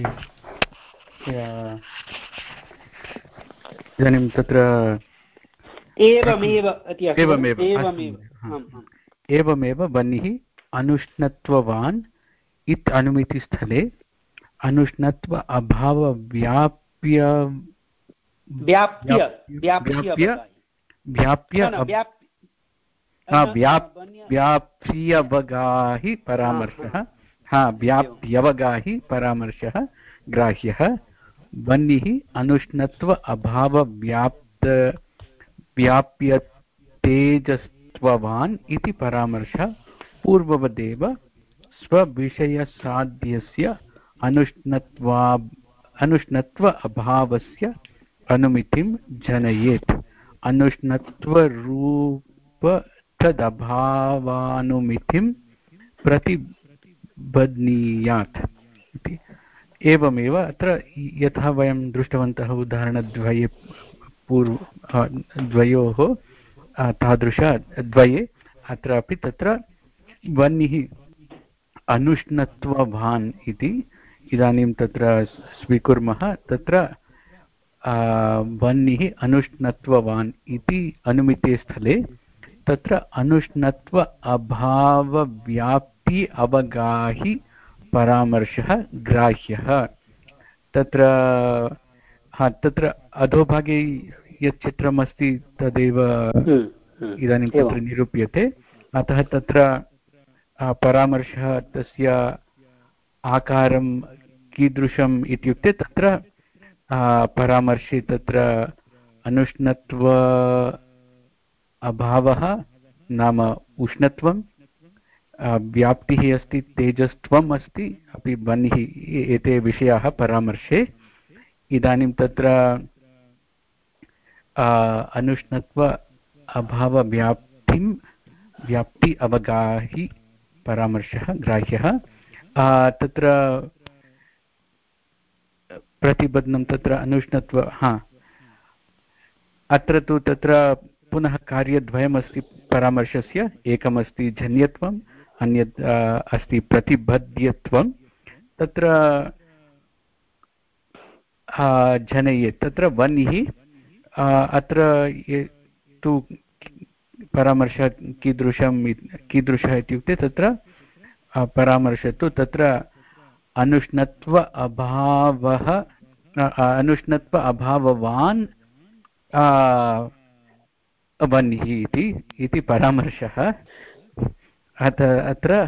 Speaker 3: इदानीं तत्र
Speaker 1: एवमेव
Speaker 3: एवमेव एवमेव वह्निः अनुष्णत्ववान् इत् अनुमितिस्थले अनुष्णत्व अभावव्याप्य
Speaker 1: व्याप्य
Speaker 3: व्याप्य व्याप्यवगाहि परामर्शः हा व्याप्यवगाहि परामर्शः ग्राह्यः। वह्निः अनुष्णत्व अभावव्याप्त व्याप्य तेजस्त्ववान् इति परामर्शः पूर्ववदेव स्वविषयसाध्यस्य अनुष्णत्वा अनुष्णत्व अभावस्य अनुमितिं जनयेत्। अनुष्णत्वरूप तदभावानुमितिं प्रतिबध्नीयात् इति। एवमेव अत्र यथा वयं दृष्टवन्तः उदाहरणद्वये पूर्व द्वयोः तादृशद्वये अत्रापि तत्र वह्निः अनुष्णत्वभान् इति इदानीं तत्र स्वीकुर्मः तत्र वह्निः अनुष्णत्ववान् इति अनुमिते स्थले तत्र अनुष्णत्व अभावव्याप्ति अवगाहि परामर्शः ग्राह्यः तत्र हा तत्र अधोभागे यत् चित्रमस्ति तदेव इदानीं तत्र निरूप्यते अतः तत्र परामर्शः तस्य आकारं कीदृशम् इत्युक्ते तत्र परामर्शे तत्र अनुष्णत्व अभावः नाम उष्णत्वं व्याप्तिः अस्ति तेजस्त्वम् अस्ति अपि वह्निः एते विषयाः परामर्शे इदानीं तत्र अनुष्णत्व अभावव्याप्तिं व्याप्ति अवगाहि परामर्शः ग्राह्यः तत्र प्रतिबद्धं तत्र अनुष्णत्व हा अत्र तु तत्र पुनः कार्यद्वयमस्ति परामर्शस्य एकमस्ति जन्यत्वम् अन्यत् अस्ति प्रतिबध्यत्वं तत्र जनयेत् तत्र वह्निः अत्र तु परामर्शः कीदृशं कीदृशः इत्युक्ते तत्र परामर्शः तु तत्र अनुष्णत्व अभावः अनुष्णत्व अभाववान् वह्निः इति इति परामर्शः अत्र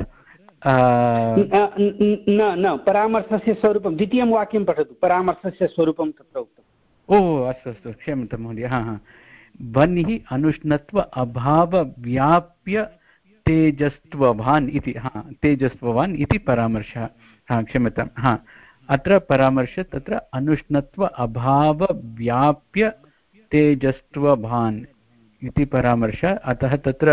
Speaker 1: न न परामर्शस्य स्वरूपं द्वितीयं वाक्यं पठतु परामर्शस्य स्वरूपं तत्र उक्तम्
Speaker 3: ओ अस्तु अस्तु क्षम्यतां महोदय हा हा वह्निः अनुष्णत्व अभावव्याप्य तेजस्त्ववान् इति हा तेजस्त्ववान् इति परामर्शः हा क्षम्यतां हा अत्र परामर्शः तत्र अनुष्णत्व अभावव्याप्य तेजस्त्ववान् इति परामर्शः अतः तत्र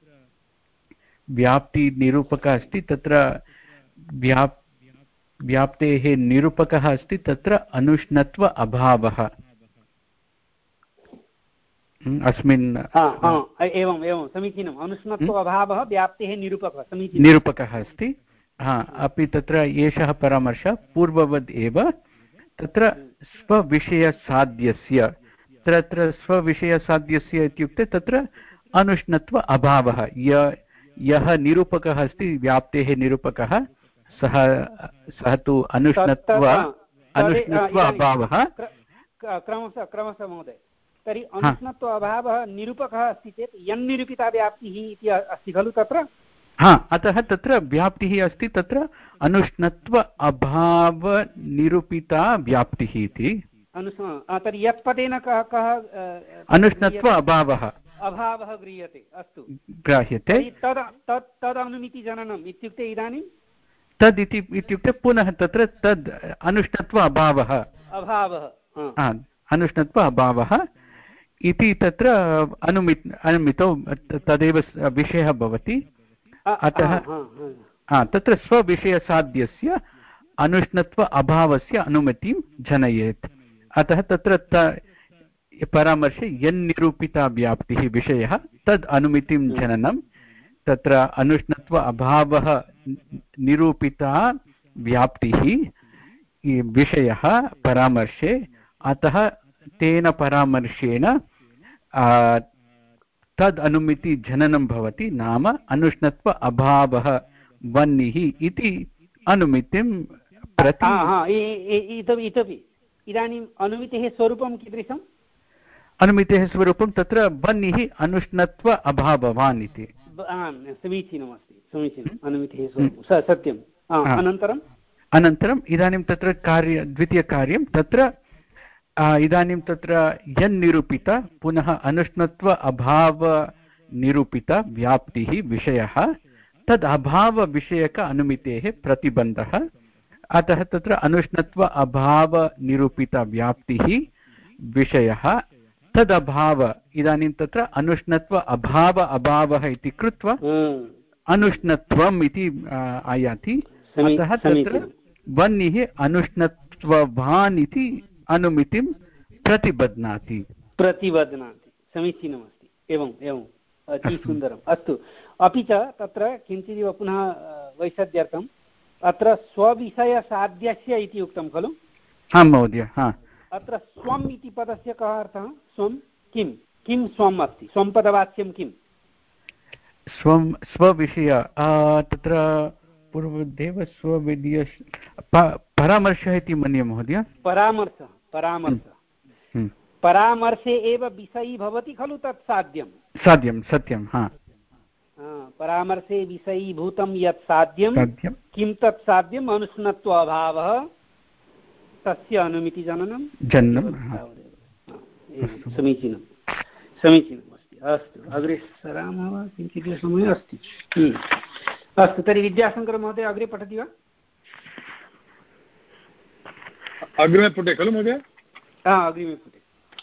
Speaker 3: व्याप्तिनिरूपकः अस्ति तत्र व्याप् व्याप्तेः निरूपकः अस्ति तत्र अनुष्णत्व अभावः अस्मिन्
Speaker 1: एवम् एवं समीचीनम् अनुष्णत्व अभावः व्याप्तेः निरूपकः समीचीनं
Speaker 3: निरूपकः अस्ति हा अपि तत्र एषः परामर्शः पूर्ववद् एव तत्र स्वविषयसाध्यस्य तत्र स्वविषयसाध्यस्य इत्युक्ते तत्र अनुष्णत्व अभावः य यः निरूपकः अस्ति व्याप्तेः निरूपकः सः सः तु अनुष्णत्व अनुष्णत्व अभावः
Speaker 1: क्रमशः क्रमशः महोदय तर्हि अनुष्णत्व अभावः निरूपकः अस्ति चेत् यन्निरूपिता व्याप्तिः इति अस्ति खलु तत्र
Speaker 3: हा अतः तत्र व्याप्तिः अस्ति तत्र अनुष्णत्व अभावनिरूपिता व्याप्तिः इति
Speaker 1: तर्हि यत् पदेन कः कः
Speaker 3: अनुष्णत्व अभावः
Speaker 1: अभावः गृह्यते अस्तु
Speaker 3: ग्राह्यते
Speaker 1: तद् तत् तदनुमितिजननम् इत्युक्ते इदानीं
Speaker 3: तद् इति इत्युक्ते पुनः तत्र तद् अनुष्णत्व अभावः
Speaker 1: अभावः
Speaker 3: अनुष्णत्व अभावः इति तत्र अनुमित् अनुमितौ तदेव विषयः भवति अतः तत्र स्वविषयसाध्यस्य अनुष्णत्व अभावस्य अनुमतिं जनयेत् अतः तत्र परामर्शे यन्निरूपिता व्याप्तिः विषयः तद् अनुमितिं जननं तत्र अनुष्णत्व अभावः निरूपिता व्याप्तिः विषयः परामर्शे अतः तेन परामर्शेन तद् अनुमिति जननं भवति नाम अनुष्णत्व अभावः वह्निः इति अनुमितिं प्रति
Speaker 1: इतोपि इदानीम् अनुमितेः स्वरूपं कीदृशम्
Speaker 3: अनुमितेः स्वरूपं तत्र वह्निः अनुष्णत्व अभाववान् इति
Speaker 1: समीचीनमस्ति समीचीनम् अनुमितेः स्वरूपं सत्यम् अनन्तरम्
Speaker 3: अनन्तरम् इदानीं तत्र कार्य द्वितीयकार्यं तत्र इदानीं तत्र यन्निरूपिता पुनः अनुष्णत्व अभावनिरूपिता व्याप्तिः विषयः तद् अभावविषयक अनुमितेः प्रतिबन्धः अतः तत्र अनुष्णत्व अभावनिरूपिता व्याप्तिः विषयः तदभाव इदानीं तत्र अनुष्णत्व अभाव अभावः इति कृत्वा अनुष्णत्वम् इति आयाति अतः तत्र वह्निः अनुष्णत्ववान् इति अनुमितिं प्रतिबध्नाति
Speaker 1: प्रतिबध्नाति समीचीनमस्ति एवम् एवम् अति सुन्दरम् अस्तु अपि च तत्र किञ्चिदिव पुनः वैषद्यर्थम् अत्र स्वविषयसाध्यस्य इति उक्तं खलु
Speaker 3: आं महोदय
Speaker 1: अत्र स्वम् इति पदस्य कः अर्थः स्वं किं किं स्वम् अस्ति स्वं पदवाच्यं किं
Speaker 3: स्वं स्वविषय तत्र पूर्वदेव स्वविद्य परामर्शः इति मन्ये महोदय
Speaker 1: परामर्शः परामर्शः परामर्शे एव विषयी भवति खलु तत् साध्यं
Speaker 3: साध्यं सत्यं हा
Speaker 1: परामर्शे विषयीभूतं यत् साध्यं किं तत् साध्यम् अनुष्णत्व अभावः तस्य अनुमितिजननं
Speaker 3: जननं
Speaker 1: समीचीनं समीचीनम् अस्ति अस्तु अग्रे सरामः वा किञ्चित् समयः अस्ति अस्तु तर्हि विद्याशङ्करमहोदय अग्रे पठति वा
Speaker 5: अग्रिमे पुटे खलु महोदय
Speaker 1: अग्रिमे पुटे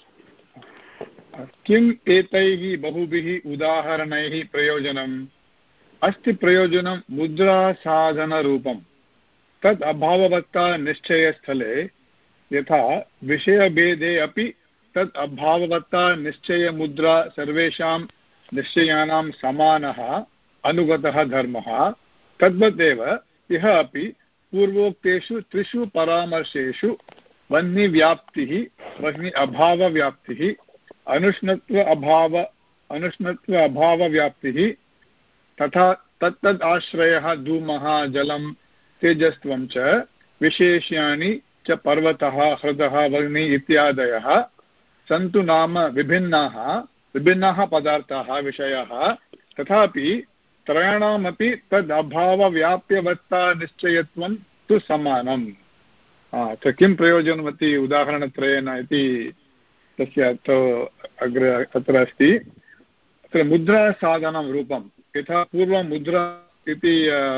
Speaker 5: किम् एतैः बहुभिः उदाहरणैः प्रयोजनम् अस्ति प्रयोजनं मुद्रासाधनरूपं तद् अभाववत्ता निश्चयस्थले यथा विषयभेदे अपि तद् अभाववत्ता निश्चयमुद्रा सर्वेषां निश्चयानां समानः अनुगतः धर्मः तद्वदेव इह अपि पूर्वोक्तेषु त्रिषु परामर्शेषु वह्निव्याप्तिः वह्नि अभावव्याप्तिः अनुष्णत्व अभाव अनुष्णत्व अभावव्याप्तिः तथा तत्तद् आश्रयः धूमः जलं तेजस्त्वं च विशेष्यानि च पर्वतः हृदः वह्नि इत्यादयः सन्तु नाम विभिन्नाः विभिन्नाः पदार्थाः विषयाः तथापि त्रयाणामपि तद् अभावव्याप्यवस्था निश्चयत्वं तु समानम् किं प्रयोजनमति उदाहरणत्रयेन इति तस्य अग्रे अत्र अस्ति अत्र मुद्रासाधनं रूपं यथा पूर्वं मुद्रा इति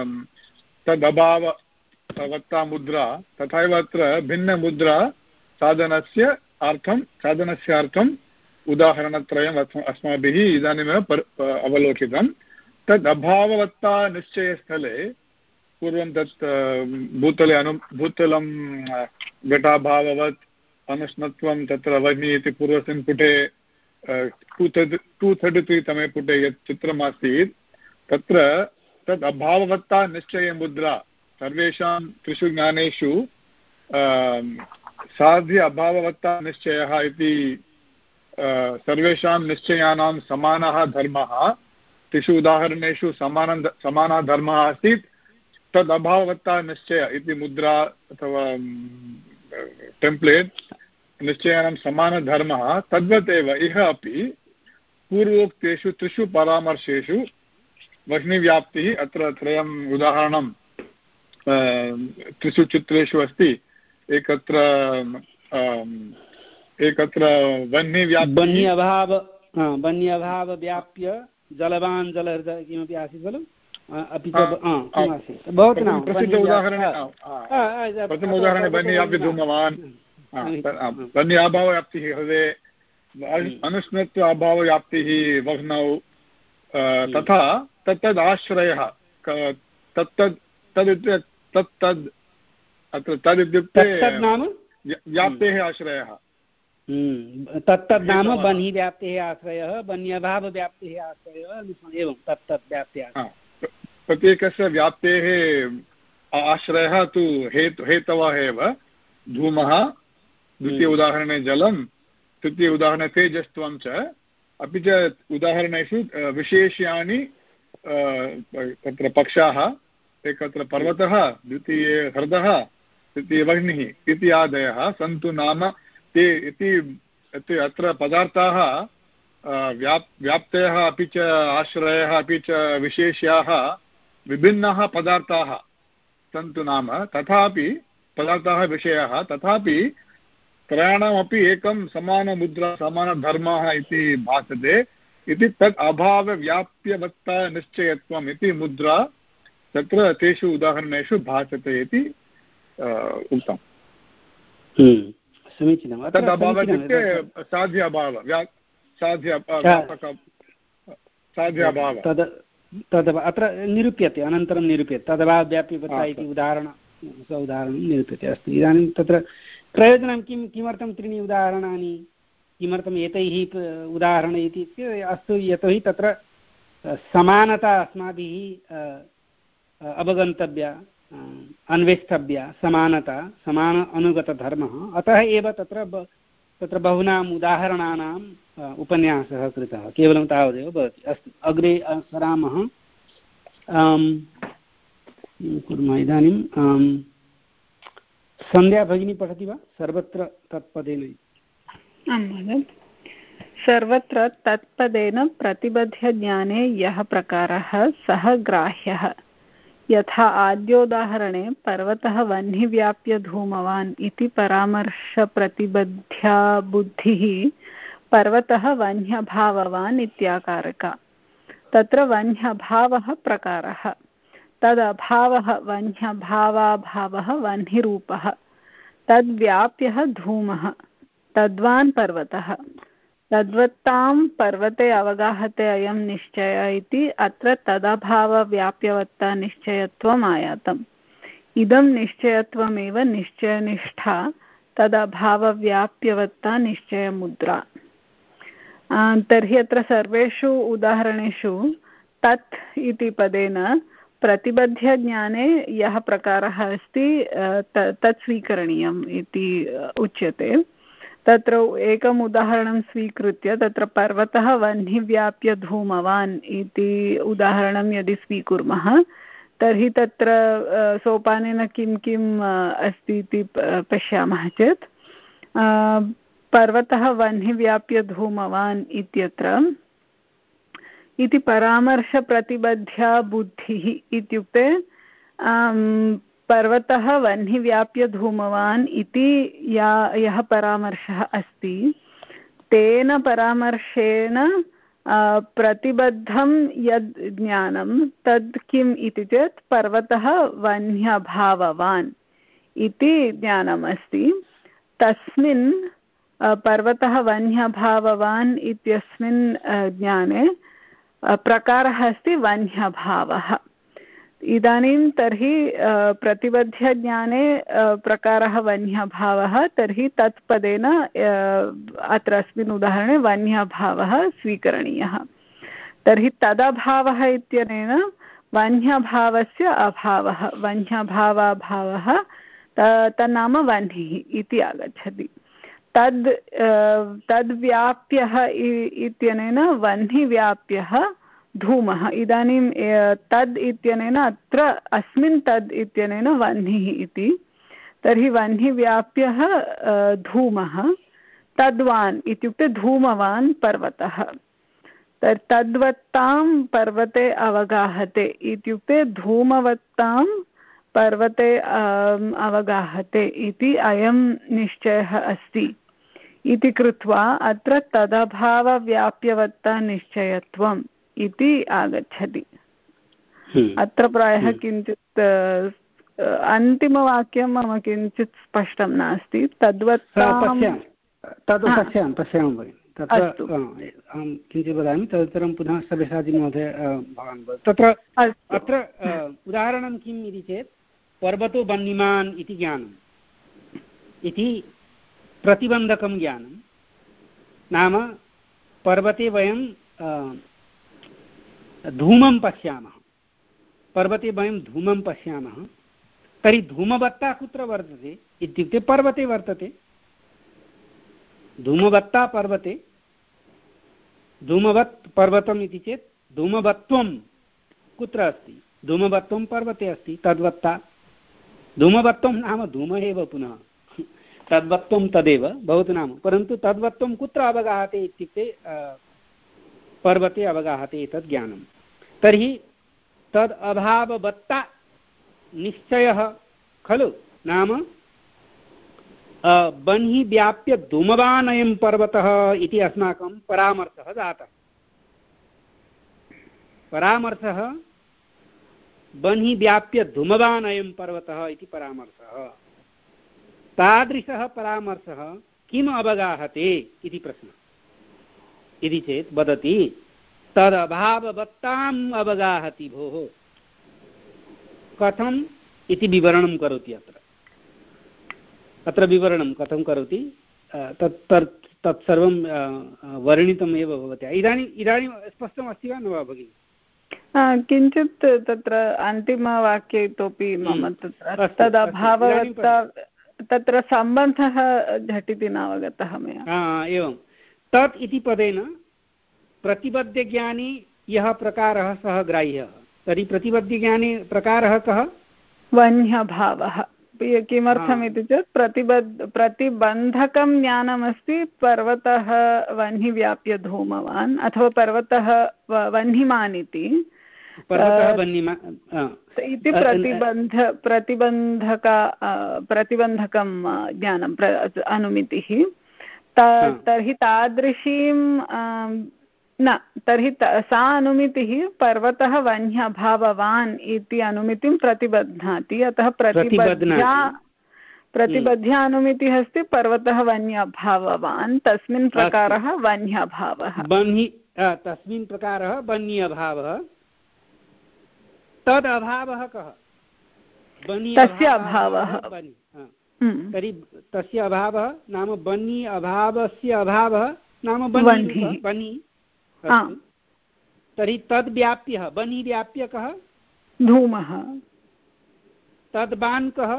Speaker 5: तदभाववत्ता मुद्रा तथैव अत्र भिन्नमुद्रा साधनस्य अर्थं साधनस्य अर्थम् उदाहरणत्रयम् अस्माभिः इदानीमेव अवलोकितं तद् अभाववत्ता निश्चयस्थले पूर्वं तत् भूतले अनु भूतलं घटाभाववत् अनुष्णत्वं तत्र वह्नि इति पूर्वस्मिन् पुटे टु थर्टि टु थर्टि त्री तमे पुटे यत् चित्रमासीत् तत्र तद् अभाववत्ता निश्चयमुद्रा सर्वेषां त्रिषु ज्ञानेषु साध्य अभाववत्ता निश्चयः इति सर्वेषां निश्चयानां समानः धर्मः त्रिषु उदाहरणेषु समान समानः धर्मः आसीत् तद् अभाववत्ता निश्चय इति मुद्रा अथवा टेम्प्लेट् निश्चयानां समानधर्मः तद्वत् एव इह अपि पूर्वोक्तेषु त्रिषु परामर्शेषु वह्निव्याप्तिः अत्र त्रयम् उदाहरणं त्रिषु चित्रेषु अस्ति एकत्र एकत्र वह्निव्याप्तिः
Speaker 1: वह्नि अभाव वह्नि अभाव व्याप्य जलवान् जलहृदय किमपि आसीत् खलु अपि च भवतु नाम
Speaker 5: प्रसिद्ध उदाहरणे प्रथम उदाहरणे वह्निव्याप्य धूमवान् वह्नि अभावव्याप्तिः हृदये अनुष्णत्व अभावव्याप्तिः वह्नौ तथा तत्तद् आश्रयः तत्तद् तद् तत्तद् अत्र तद् इत्युक्ते व्याप्तेः आश्रयः
Speaker 1: तत्तद् नाम वह्निव्याप्तेः आश्रयः वह्न्यभावव्याप्तेः आश्रयः एवं तत्तद् व्याप्तिः
Speaker 5: प्रत्येकस्य व्याप्तेः आश्रयः तु हेतु हेतवः एव धूमः द्वितीय उदाहरणे जलं तृतीय उदाहरणे तेजस्त्वं च अपि च उदाहरणेषु विशेष्यानि तत्र पक्षाः एकत्र पर्वतः द्वितीये हृदः तृतीये वह्निः इत्यादयः सन्तु नाम ते इति अत्र पदार्थाः व्याप् व्याप्तयः अपि च आश्रयः अपि च विशेष्याः विभिन्नाः पदार्थाः सन्तु नाम तथापि पदार्थाः विषयाः तथापि त्रयाणामपि एकं समानमुद्रा समानधर्मः इति भासते इति तत् अभावव्याप्यवत्ता निश्चयत्वम् इति मुद्रा तत्र तेषु उदाहरणेषु भासते इति उक्तम्
Speaker 1: समीचीनं
Speaker 5: तद् अभावः इत्युक्ते साध्य अभावः व्या साध्य साध्य अभावः
Speaker 1: तद् तद् अत्र निरूप्यते अनन्तरं निरूप्यते तदभावव्याप्यवत्ता इति उदाहरण उदाहरणं निरूप्यते अस्तु इदानीं तत्र प्रयोजनं किं किमर्थं त्रीणि उदाहरणानि किमर्थम् एतैः उदाहरणैः इति अस्तु यतोहि तत्र समानता अस्माभिः अवगन्तव्या अन्वेष्टव्या समानता समान अनुगतधर्मः अतः एव तत्र तत्र बहूनाम् उदाहरणानाम् उपन्यासः कृतः केवलं तावदेव भवति। अस्तु अग्रे सरामः। कुर्मः इदानीं सन्ध्या भगिनी पठति वा सर्वत्र तत्पदेन।
Speaker 4: आं महोदय। सर्वत्र तत्पदेन प्रतिबध्य ज्ञाने यः प्रकारः सः ग्राह्यः। यथा आद्योदाहरणे पर्वतः वह्निव्याप्य धूमवान् इति परामर्शप्रतिबद्ध्या बुद्धिः पर्वतः वह्न्यभाववान् इत्याकारका। तत्र वह्न्यभावः प्रकारः, तदभावः वह्न्यभावाभावः वह्निरूपः, तद्व्याप्यः धूमः, तद्वान् पर्वतः। तद्वत्तां पर्वते अवगाहते अयं निश्चय इति अत्र तदभावव्याप्यवत्ता निश्चयत्वम् आयातम्। इदं निश्चयत्वमेव निश्चयनिष्ठा तदभावव्याप्यवत्ता निश्चयमुद्रा। तर्हि अत्र सर्वेषु उदाहरणेषु तत् इति पदेन प्रतिबध्य ज्ञाने यः प्रकारः अस्ति तत् स्वीकरणीयम् इति उच्यते। तत्र एकम् उदाहरणं स्वीकृत्य तत्र पर्वतः वह्निव्याप्य धूमवान् इति उदाहरणं यदि स्वीकुर्मः तर्हि तत्र सोपानेन किं किम् अस्ति इति पश्यामः चेत् पर्वतः वह्निव्याप्य धूमवान् इत्यत्र इति परामर्शप्रतिबद्ध्या बुद्धिः इत्युक्ते पर्वतः वह्निव्याप्य धूमवान् इति या यः परामर्शः अस्ति तेन परामर्शेन प्रतिबद्धं यद् ज्ञानं तद् किम् इति चेत् पर्वतः वह्न्यभाववान् इति ज्ञानम् अस्ति। तस्मिन् पर्वतः वह्न्यभाववान् इत्यस्मिन् ज्ञाने प्रकारः अस्ति वह्न्यभावः। इदानीं तर्हि प्रतिबध्य ज्ञाने प्रकारः वह्न्यभावः, तर्हि तत्पदेन अत्र अस्मिन् उदाहरणे वह्न्यभावः स्वीकरणीयः। तर्हि तदभावः इत्यनेन वह्न्यभावस्य अभावः, वह्न्यभावाभावः तन्नाम वह्निः इति आगच्छति। तद् तद्व्याप्यः इत्यनेन वह्निव्याप्यः धूमः। इदानीं तद् इत्यनेन अत्र अस्मिन् तद् इत्यनेन वह्निः इति, तर्हि वह्निव्याप्यः धूमः, तद्वान् इत्युक्ते धूमवान् पर्वतः। तद्वत्तां पर्वते अवगाहते इत्युक्ते धूमवत्तां पर्वते अवगाहते इति अयं निश्चयः अस्ति इति कृत्वा अत्र तदभावव्याप्यवत्ता निश्चयत्वम् इति आगच्छति। अत्र प्रायः किञ्चित् अन्तिमवाक्यं मम किञ्चित् स्पष्टं नास्ति। तद्वत्तां
Speaker 1: तद् पश्यामि पश्यामि भगिनि तत्र अहं किञ्चित् वदामि, तदुत्तरं पुनः सव्यसाची महोदय भवान् वदतु। तत्र अत्र उदाहरणं किम् इति चेत् पर्वतो वह्निमान् इति ज्ञानम् इति प्रतिबन्धकं ज्ञानं। नाम पर्वते वयं धूमं पश्यामः, पर्वते वयं धूमं पश्यामः, तर्हि धूमवत्ता कुत्र वर्तते इत्युक्ते पर्वते वर्तते। धूमवत्ता पर्वते, धूमवत् पर्वतम् इति चेत् धूमवत्वं कुत्र अस्ति? धूमवत्वं पर्वते अस्ति। तद्वत्ता धूमवत्वं नाम धूमः एव, पुनः तद्वत्वं तदेव भवतु नाम, परन्तु तद्वत्वं कुत्र अवगाहते इत्युक्ते पर्वते अवगाहते एतत् ज्ञानं। तर्हि तद् अभाववत्ता निश्चयः खलु, नाम वह्नि व्याप्य धूमवान् अयं पर्वतः इति अस्माकं परामर्शः जातः। परामर्शः वह्नि व्याप्य धूमवान् अयं पर्वतः इति परामर्शः। तादृशः परामर्शः किम् अवगाहते इति प्रश्नः। इति चेत् वदति तदभाववत्ताम् अवगाहति भोः। कथम् इति विवरणं करोति। अत्र अत्र विवरणं कथं करोति तत् तत्सर्वं वर्णितमेव भवति। इदानीम् इदानीं स्पष्टम् अस्ति वा न वा भगिनि?
Speaker 4: किञ्चित् तत्र अन्तिमवाक्ये इतोपि मम तत्र तदभाववत्ता तत्र सम्बन्धः झटिति नावगतः मया।
Speaker 1: एवं तत् इति पदेन प्रतिबद्धज्ञानी यः प्रकारः सः ग्राह्यः। तर्हि प्रतिबद्धज्ञानी प्रकारः कः?
Speaker 4: वह्न्यभावः। किमर्थमिति चेत् प्रतिबद्ध प्रतिबन्धकं ज्ञानमस्ति पर्वतः वह्नि व्याप्य धूमवान् अथवा पर्वतः वह्निमान् इति इति प्रतिबन्ध प्रतिबन्धक प्रतिबन्धकं ज्ञानं अनुमितिः। तर्हि तादृशीं न तर्हि सा अनुमितिः पर्वतः वह्न्यभाववान् इति अनुमितिं प्रतिबध्नाति। अतः प्रतिबद्ध्या प्रतिबद्ध्या अनुमितिः अस्ति पर्वतः वह्न्यभाववान्, तस्मिन् प्रकारः वह्न्यभावः।
Speaker 1: तस्मिन् प्रकारः वह्न्यभावः। तद् अभावः कः?
Speaker 4: तस्य अभावः।
Speaker 1: तर्हि तस्य अभावः नाम वह्नि अभावस्य अभावः नाम वह्नि। तर्हि तद् व्याप्यः वह्नि व्याप्य कः?
Speaker 4: धूमः।
Speaker 1: तद्वान् कः?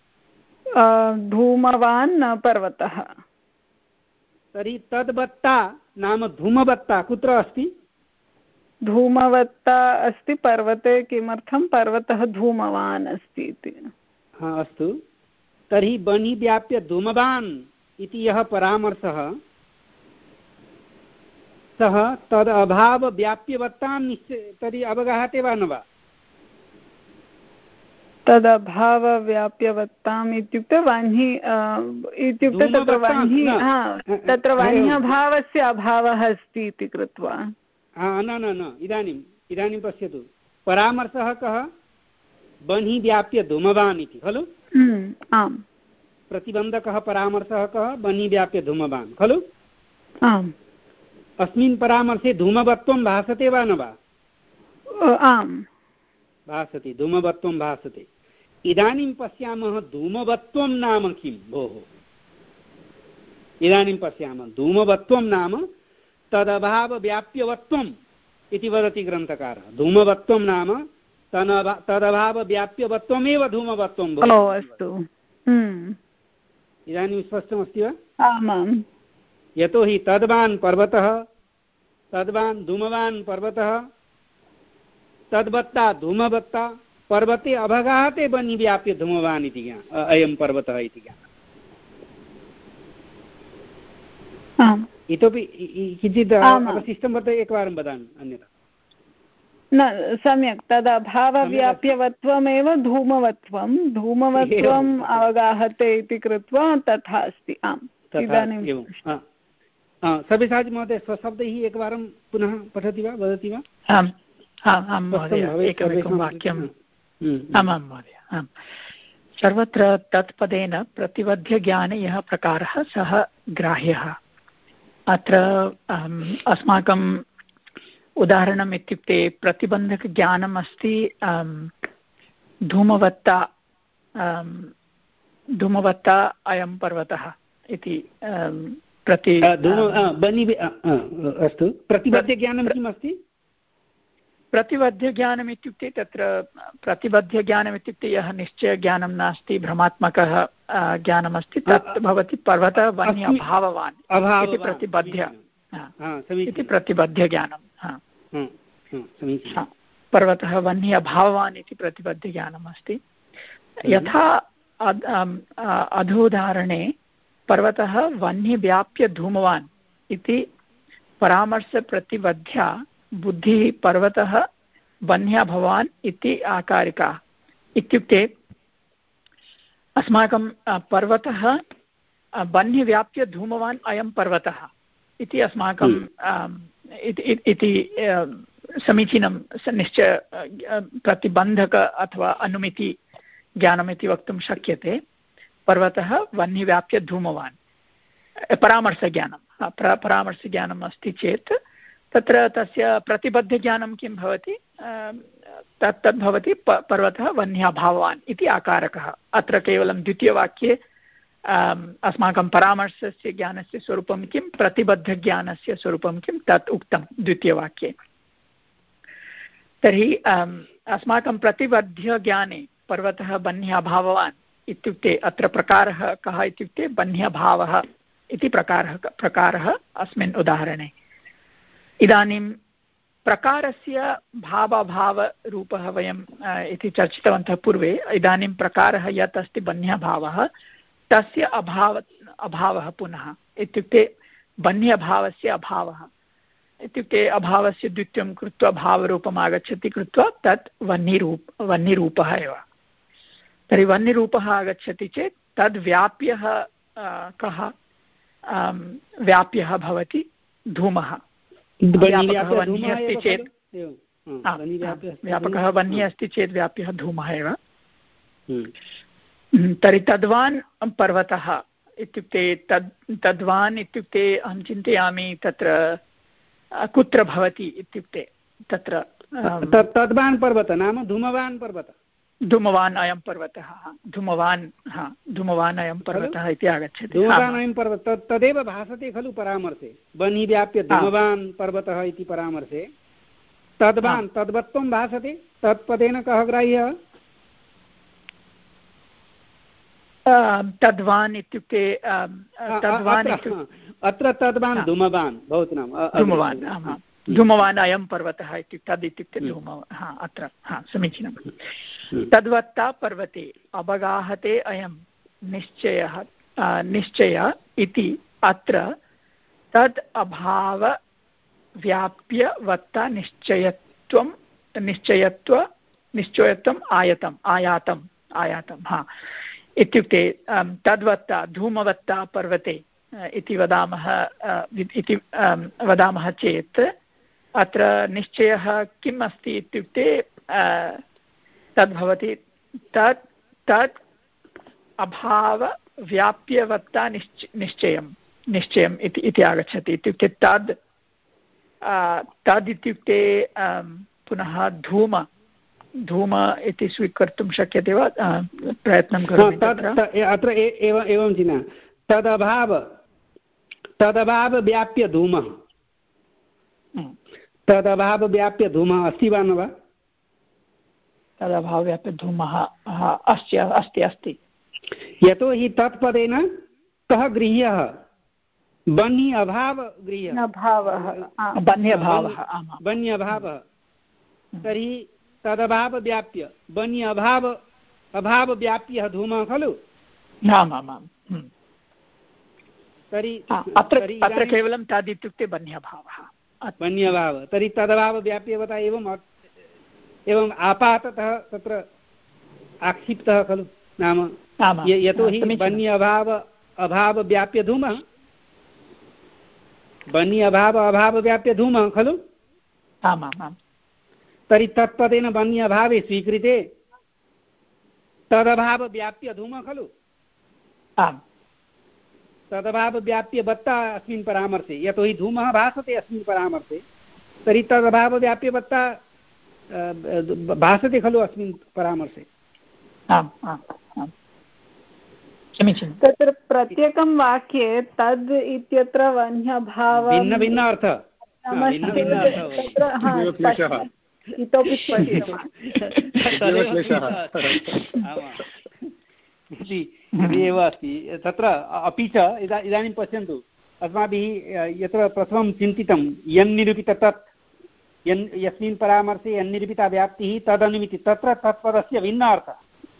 Speaker 4: धूमवान् पर्वतः।
Speaker 1: तर्हि तद्वत्ता नाम धूमवत्ता कुत्र अस्ति?
Speaker 4: धूमवत्ता अस्ति पर्वते। किमर्थं? पर्वतः धूमवान् अस्ति इति।
Speaker 1: हा अस्तु। तर्हि वह्नि व्याप्य धूमवान् इति यः परामर्शः सः तद् अभाव व्याप्यवत्तां निश्चय तर्हि अवगाहते वा न वा?
Speaker 4: तदभाव व्याप्यवत्ताम् इत्युक्ते वह्नि इत्युक्ते तत्र वह्नि तत्र वह्न्यभावस्य अभावः अस्ति इति कृत्वा।
Speaker 1: न न न इदानीम् इदानीं पश्यतु परामर्शः कः? वह्नि व्याप्य धूमवान् इति खलु?
Speaker 4: आम्।
Speaker 1: प्रतिबन्धकः परामर्शः कः? वह्नि व्याप्य धूमवान् खलु?
Speaker 4: आम्।
Speaker 1: अस्मिन् परामर्शे धूमवत्वं भासते वा न वा?
Speaker 4: आम्
Speaker 1: भासते। धूमवत्वं भासते। इदानीं पश्यामः धूमवत्वं नाम किं भोः? इदानीं पश्यामः धूमवत्वं नाम तदभावव्याप्यवत्वम् इति वदति ग्रन्थकारः। धूमवत्वं नाम तदभावव्याप्यवत्वमेव धूमवत्वं भवति।
Speaker 4: अस्तु।
Speaker 1: इदानीं स्पष्टमस्ति वा?
Speaker 4: आमाम्।
Speaker 1: यतोहि तद्वान् पर्वतः तद्वान् धूमवान् पर्वतः तद्वत्ता धूमवत्ता पर्वते अभगाहते वह्नि व्याप्य धूमवान् इति ज्ञान अयं पर्वतः इति ज्ञानम्। इतोपि किञ्चित् अवशिष्टं वर्तते एकवारं वदामि अन्यथा।
Speaker 4: न सम्यक् तदभावव्याप्यवत्वमेव धूमवत्वं धूमवत्वम् अवगाहते इति कृत्वा तथा अस्ति। आम् इदानीं
Speaker 1: सव्यसाचि महोदय स्वशब्दैः एकवारं पुनः पठति वा वदति वा?
Speaker 2: आम् आं महोदय एकमेकं वाक्यम् आमां महोदय। आम् सर्वत्र तत्पदेन प्रतिबद्धज्ञाने यः प्रकारः सः ग्राह्यः। अत्र अस्माकम् उदाहरणम् इत्युक्ते प्रतिबन्धकज्ञानम् अस्ति धूमवत्ता धूमवत्ता अयं पर्वतः इति प्रति
Speaker 1: अस्तु। प्रतिबद्धज्ञानं किम् अस्ति?
Speaker 2: प्रतिबद्धज्ञानम् इत्युक्ते तत्र प्रतिबद्धज्ञानम् इत्युक्ते यः निश्चयज्ञानं नास्ति भ्रमात्मकः ज्ञानमस्ति तत् भवति पर्वतः वह्नि अभाववान् इति प्रतिबध्य इति प्रतिबद्धज्ञानं। पर्वतः वह्नि अभाववान् इति प्रतिबद्धज्ञानम् अस्ति। यथा अधोदाहरणे पर्वतः वह्नि व्याप्य धूमवान् इति परामर्शप्रतिबद्ध्या बुद्धिः पर्वतः वह्न्यभवान् इति आकारिका इत्युक्ते अस्माकं पर्वतः वह्निव्याप्य धूमवान् अयं पर्वतः इति अस्माकं इति समीचीनं निश्चय प्रतिबन्धक अथवा अनुमिति ज्ञानमिति वक्तुं शक्यते। पर्वतः वह्निव्याप्य धूमवान् परामर्शज्ञानं परामर्शज्ञानम् अस्ति चेत् तत्र तस्य प्रतिबद्धज्ञानं किं भवति? तत् तद् भवति पर्वतः वह्न्यभाववान् इति आकारकः। अत्र केवलं द्वितीयवाक्ये अस्माकं परामर्शस्य ज्ञानस्य स्वरूपं किं प्रतिबद्धज्ञानस्य स्वरूपं किं तत् उक्तं द्वितीयवाक्ये। तर्हि अस्माकं प्रतिबद्धज्ञाने पर्वतः बन्ह्यभाववान् इत्युक्ते अत्र प्रकारः कः इत्युक्ते बन्ह्यभावः इति प्रकारः प्रकारः अस्मिन् उदाहरणे। इदानीं प्रकारस्य भावाभावरूपः वयं इति चर्चितवन्तः पूर्वे। इदानीं प्रकारः यत् अस्ति बन्ह्यभावः तस्य अभाव अभावः पुनः इत्युक्ते बन्ह्यभावस्य अभावः इत्युक्ते अभावस्य द्वित्वं कृत्वा भावरूपम् आगच्छति कृत्वा तत् वह्निरूप वह्निरूपः एव। तर्हि वह्निरूपः आगच्छति चेत् तद् व्याप्यः कः व्याप्यः भवति धूमः। वह्निः अस्ति चेत् व्यापकः वह्निः अस्ति चेत् व्याप्यः धूमः एव। तर्हि तद्वान् पर्वतः इत्युक्ते तद् तद्वान् इत्युक्ते अहं चिन्तयामि तत्र कुत्र भवति इत्युक्ते तत्र
Speaker 1: तद्वान् पर्वतः नाम धूमवान् पर्वतः
Speaker 2: धूमवान् अयं पर्वतः धूमवान् हा धूमवान् अयं पर्वतः इति आगच्छति।
Speaker 1: धूमवान् अयं पर्वतः तदेव भासते खलु परामर्शे वह्नि व्याप्य धूमवान् पर्वतः इति परामर्शे तद्वान् तद्वत्त्वं भासते तत्पदेन कः ग्राह्यः?
Speaker 2: तद्वान् इत्युक्ते तद्वान्
Speaker 1: अत्र तद्वान् धूमवान् भवतु नाम
Speaker 2: धूमवान् धूमवान् अयं पर्वतः इत्युक्ते तद् इत्युक्ते धूम हा अत्र हा समीचीनं। तद्वत्ता पर्वते अवगाहते अयं निश्चयः निश्चय इति अत्र तद् अभाव व्याप्यवत्ता निश्चयत्वं निश्चयत्व निश्चयत्वम् आयतम् आयातम् आयातं हा इत्युक्ते तद्वत्ता धूमवत्ता पर्वते इति वदामः इति वदामः चेत् अत्र निश्चयः किम् अस्ति इत्युक्ते तद्भवति तत् तत् अभावव्याप्यवत्ता निश्च निश्चयं निश्चयम् इति इति आगच्छति। इत्युक्ते तद् तद् इत्युक्ते पुनः धूम धूम इति स्वीकर्तुं शक्यते वा? प्रयत्नं करोमि।
Speaker 1: अत्र एवं एवं चिन्ता तदभाव तदभाव व्याप्य धूमः तदभाव व्याप्य धूमः अस्ति वा न वा?
Speaker 2: तदभाव व्याप्य धूमः अस्ति अस्ति अस्ति।
Speaker 1: यतोहि तत्पदेन कः गृह्यः? बन्हि अभाव गृह्यः
Speaker 2: बन्ह्यभावः
Speaker 1: बन्ह्यभावः। तर्हि तदभाव व्याप्य बन्हि अभाव अभाव व्याप्यः धूमः खलु?
Speaker 2: आमामाम्।
Speaker 1: तर्हि
Speaker 2: अत्र अत्र केवलं तद् इत्युक्ते बन्ह्यभावः
Speaker 1: बन्ह्यभावः। तर्हि तदभाव व्याप्यवता एवम् एवम् आपाततः तत्र आक्षिप्तः खलु नाम यतोहि बन्हि अभाव अभाव व्याप्य धूमः बन्हि अभाव अभाव व्याप्य धूमः खलु?
Speaker 2: आमामाम्।
Speaker 1: तर्हि तत्पदेन बन्हि अभावे स्वीकृते तदभाव व्याप्य धूमः खलु?
Speaker 2: आम्।
Speaker 1: तदभाव व्याप्य वत्ता अस्मिन् परामर्शे यतोहि धूमः भासते अस्मिन् परामर्शे तर्हि तदभाव व्याप्य वत्ता भासते खलु अस्मिन् परामर्शे।
Speaker 2: आम् आम् समीचीनं।
Speaker 4: तत्र प्रत्येकं वाक्ये तद् इत्यत्र वह्न्यभाव
Speaker 1: भिन्न भिन्न अर्थः
Speaker 4: इतोपि
Speaker 1: एव अस्ति तत्र। अपि च इदा इदानीं पश्यन्तु अस्माभिः यत्र प्रथमं चिन्तितं यन्निरूपित तत् यन् यस्मिन् परामर्शे यन्निरूपिता व्याप्तिः तदनुमिति तत्र तत्पदस्य भिन्न अर्थः।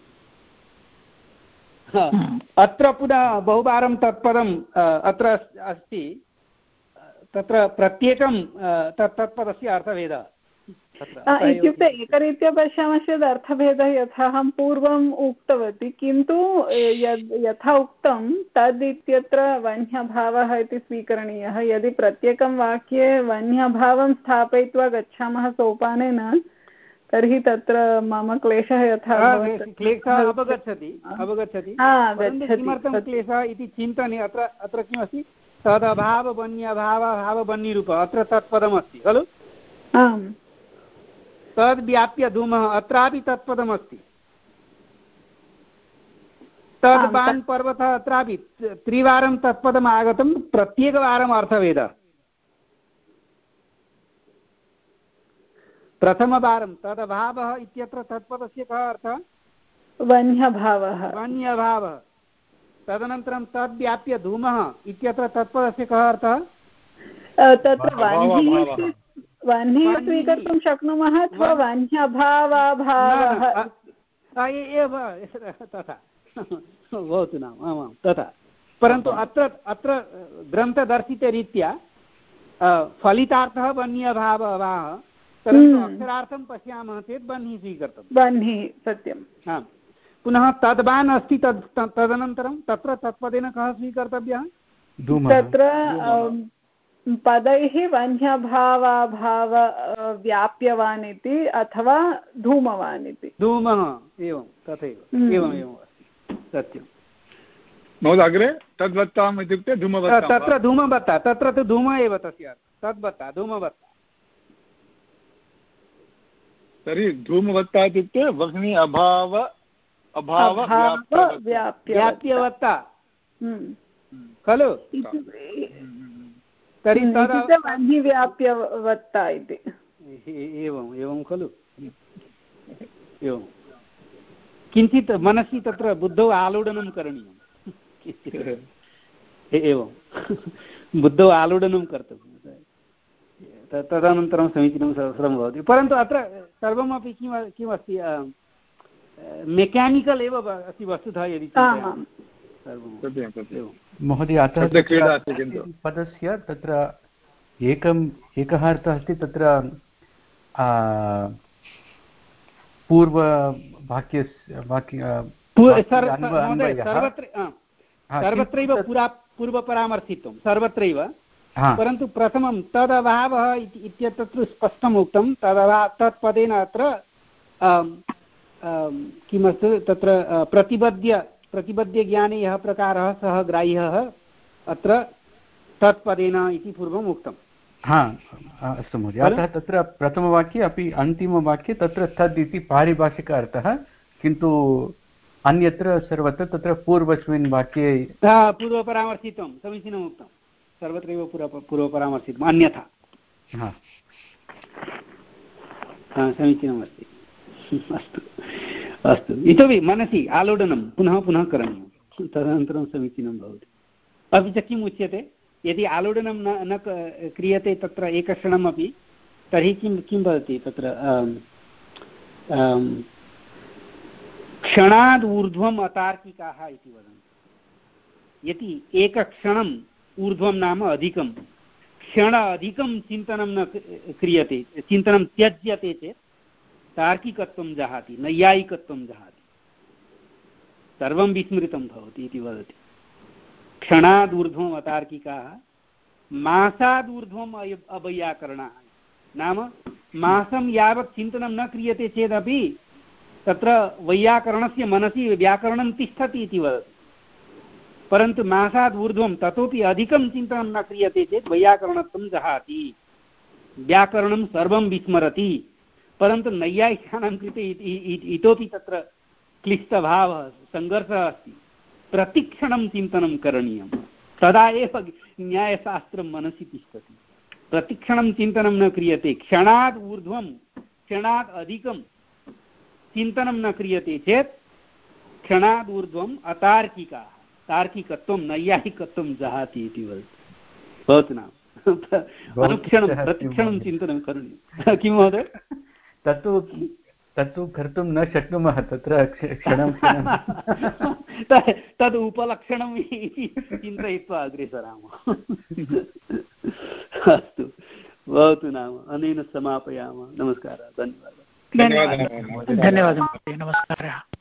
Speaker 1: अत्र पुनः बहुवारं तत्पदम् अत्र अस्ति तत्र प्रत्येकं तत् तत्पदस्य अर्थभेदः
Speaker 4: इत्युक्ते एकरीत्या पश्यामश्चेत् अर्थभेदः यथा अहं पूर्वम् उक्तवती किन्तु यथा उक्तं तद् इत्यत्र वह्न्यभावः इति स्वीकरणीयः। यदि प्रत्येकं वाक्ये वह्न्यभावं स्थापयित्वा गच्छामः सोपानेन तर्हि तत्र मम क्लेशः यथा
Speaker 1: क्लेशः अवगच्छति अवगच्छति किमर्थं क्लेशः इति चिन्तने अत्र अत्र किमस्ति तदभाव वह्न्यभाव भाव वह्निरूप अत्र तत्पदमस्ति खलु?
Speaker 4: आम्।
Speaker 1: तद् व्याप्य धूमः अत्रापि तत्पदमस्ति तद्बान् पर्वतः अत्रापि त्रिवारं तत्पदम् आगतं प्रत्येकवारम् अर्थवेद प्रथमवारं तदभावः इत्यत्र तत्पदस्य कः अर्थः
Speaker 4: वन्यभावः
Speaker 1: वन्यभावः तदनन्तरं तद्व्याप्य धूमः इत्यत्र तत्पदस्य कः अर्थः
Speaker 4: तत्र वह्निः वह्निः स्वीकर्तुं शक्नुमः अथवा वन्यभावाभावः
Speaker 1: एव तथा भवतु नाम आमां तथा परन्तु अत्र अत्र ग्रन्थदर्शितरीत्या फलितार्थः वन्यभावः परन्तु अक्षरार्थं पश्यामः चेत् बह्निः स्वीकर्तव्यं
Speaker 4: बह्निः सत्यम्
Speaker 1: आम् पुनः तद्बान् अस्ति तद् तदनन्तरं तत्र तत्पदेन कः स्वीकर्तव्यः
Speaker 4: तत्र पदैः वन्यभावाभाव व्याप्यवान् इति अथवा धूमवान् इति
Speaker 1: धूमः एवं तथैव एवमेव अस्ति सत्यं
Speaker 5: महोदय अग्रे तद्वत्ताम् इत्युक्ते धूमवत्ता
Speaker 1: तत्र धूमवत्ता तत्र तु धूमः एव तस्य तद्वत्ता धूमवत्ता
Speaker 5: तर्हि धूमवत्ता इत्युक्ते वह्नि अभाव अभाव
Speaker 1: व्याप्यवत्ता खलु तर्हि
Speaker 4: वह्निव्याप्यवत्ता इति
Speaker 1: एवम् एवं खलु एवं किञ्चित् मनसि तत्र बुद्धौ आलोडनं करणीयम् एवं बुद्धौ आलोडनं कर्तव्यं तदनन्तरं समीचीनं सर्वं भवति परन्तु अत्र सर्वमपि किं किमस्ति मेकानिकल् एव अस्ति वस्तुतः यदि
Speaker 3: महोदय अतः पदस्य तत्र एकम् एकः अर्थः अस्ति तत्र पूर्ववाक्यस्य वाक्य
Speaker 1: सर्वत्रैव पुरा पूर्वपरामर्शित्वं सर्वत्रैव परन्तु प्रथमं तदभावः इत्यत्र स्पष्टम् उक्तं तदभा तत्पदेन अत्र किमस्ति तत्र प्रतिबद्ध्य प्रतिबद्ध्यज्ञाने यः प्रकारः सः ग्राह्यः अत्र तत्पदेन इति पूर्वम् उक्तं
Speaker 3: हा अस्तु महोदय अतः तत्र प्रथमवाक्ये अपि अन्तिमवाक्ये तत्र तद् इति पारिभाषिक अर्थः किन्तु अन्यत्र सर्वत्र तत्र पूर्वस्मिन् वाक्ये
Speaker 1: पूर्वपरामर्शितं समीचीनम् उक्तं सर्वत्रैव पूर्व पूर्वपरामर्शितम् अन्यथा समीचीनमस्ति अस्तु अस्तु इतोपि मनसि आलोडनं पुनः पुनः करणीयं तदनन्तरं समीचीनं भवति अपि च किम् उच्यते यदि आलोडनं न न क्रियते तत्र एकक्षणमपि तर्हि किं किं वदति तत्र क्षणाद् ऊर्ध्वम् अतार्किकाः इति वदन्ति यदि एकक्षणम् ऊर्ध्वं नाम अधिकं क्षण अधिकं चिन्तनं न क्रियते चिन्तनं त्यज्यते चेत् तार्किकत्वं जहाति नैयायिकत्वं जहाति सर्वं विस्मृतं भवति इति वदति क्षणादूर्ध्वम् अतार्किकाः मासादूर्ध्वम् अवैयाकरणाः नाम मासं यावत् चिन्तनं न क्रियते चेदपि तत्र वैयाकरणस्य मनसि व्याकरणं तिष्ठति इति वदति परन्तु मासाद् ऊर्ध्वं ततोपि अधिकं चिन्तनं न क्रियते चेत् वैयाकरणत्वं जहाति व्याकरणं सर्वं विस्मरति परन्तु नैयायिकानां कृते इतोपि तत्र क्लिष्टभावः सङ्घर्षः अस्ति प्रतिक्षणं चिन्तनं करणीयं तदा एव न्यायशास्त्रं मनसि तिष्ठति प्रतिक्षणं चिन्तनं न क्रियते क्षणात् ऊर्ध्वं क्षणात् अधिकं चिन्तनं न क्रियते चेत् क्षणात् ऊर्ध्वम् अतार्किकाः तार्किकत्वं नैयायिकत्वं जहाति इति वदति भवतु नाम अनुक्षणं प्रतिक्षणं चिन्तनं करणीयं किं महोदय
Speaker 3: तत्तु तत्तु कर्तुं न शक्नुमः तत्र क्षणं
Speaker 1: तद् उपलक्षणम् इति चिन्तयित्वा अग्रे सरामः अस्तु भवतु नाम अनेन समापयामः नमस्कारः धन्यवादः
Speaker 2: धन्यवादः धन्यवादः नमस्कारः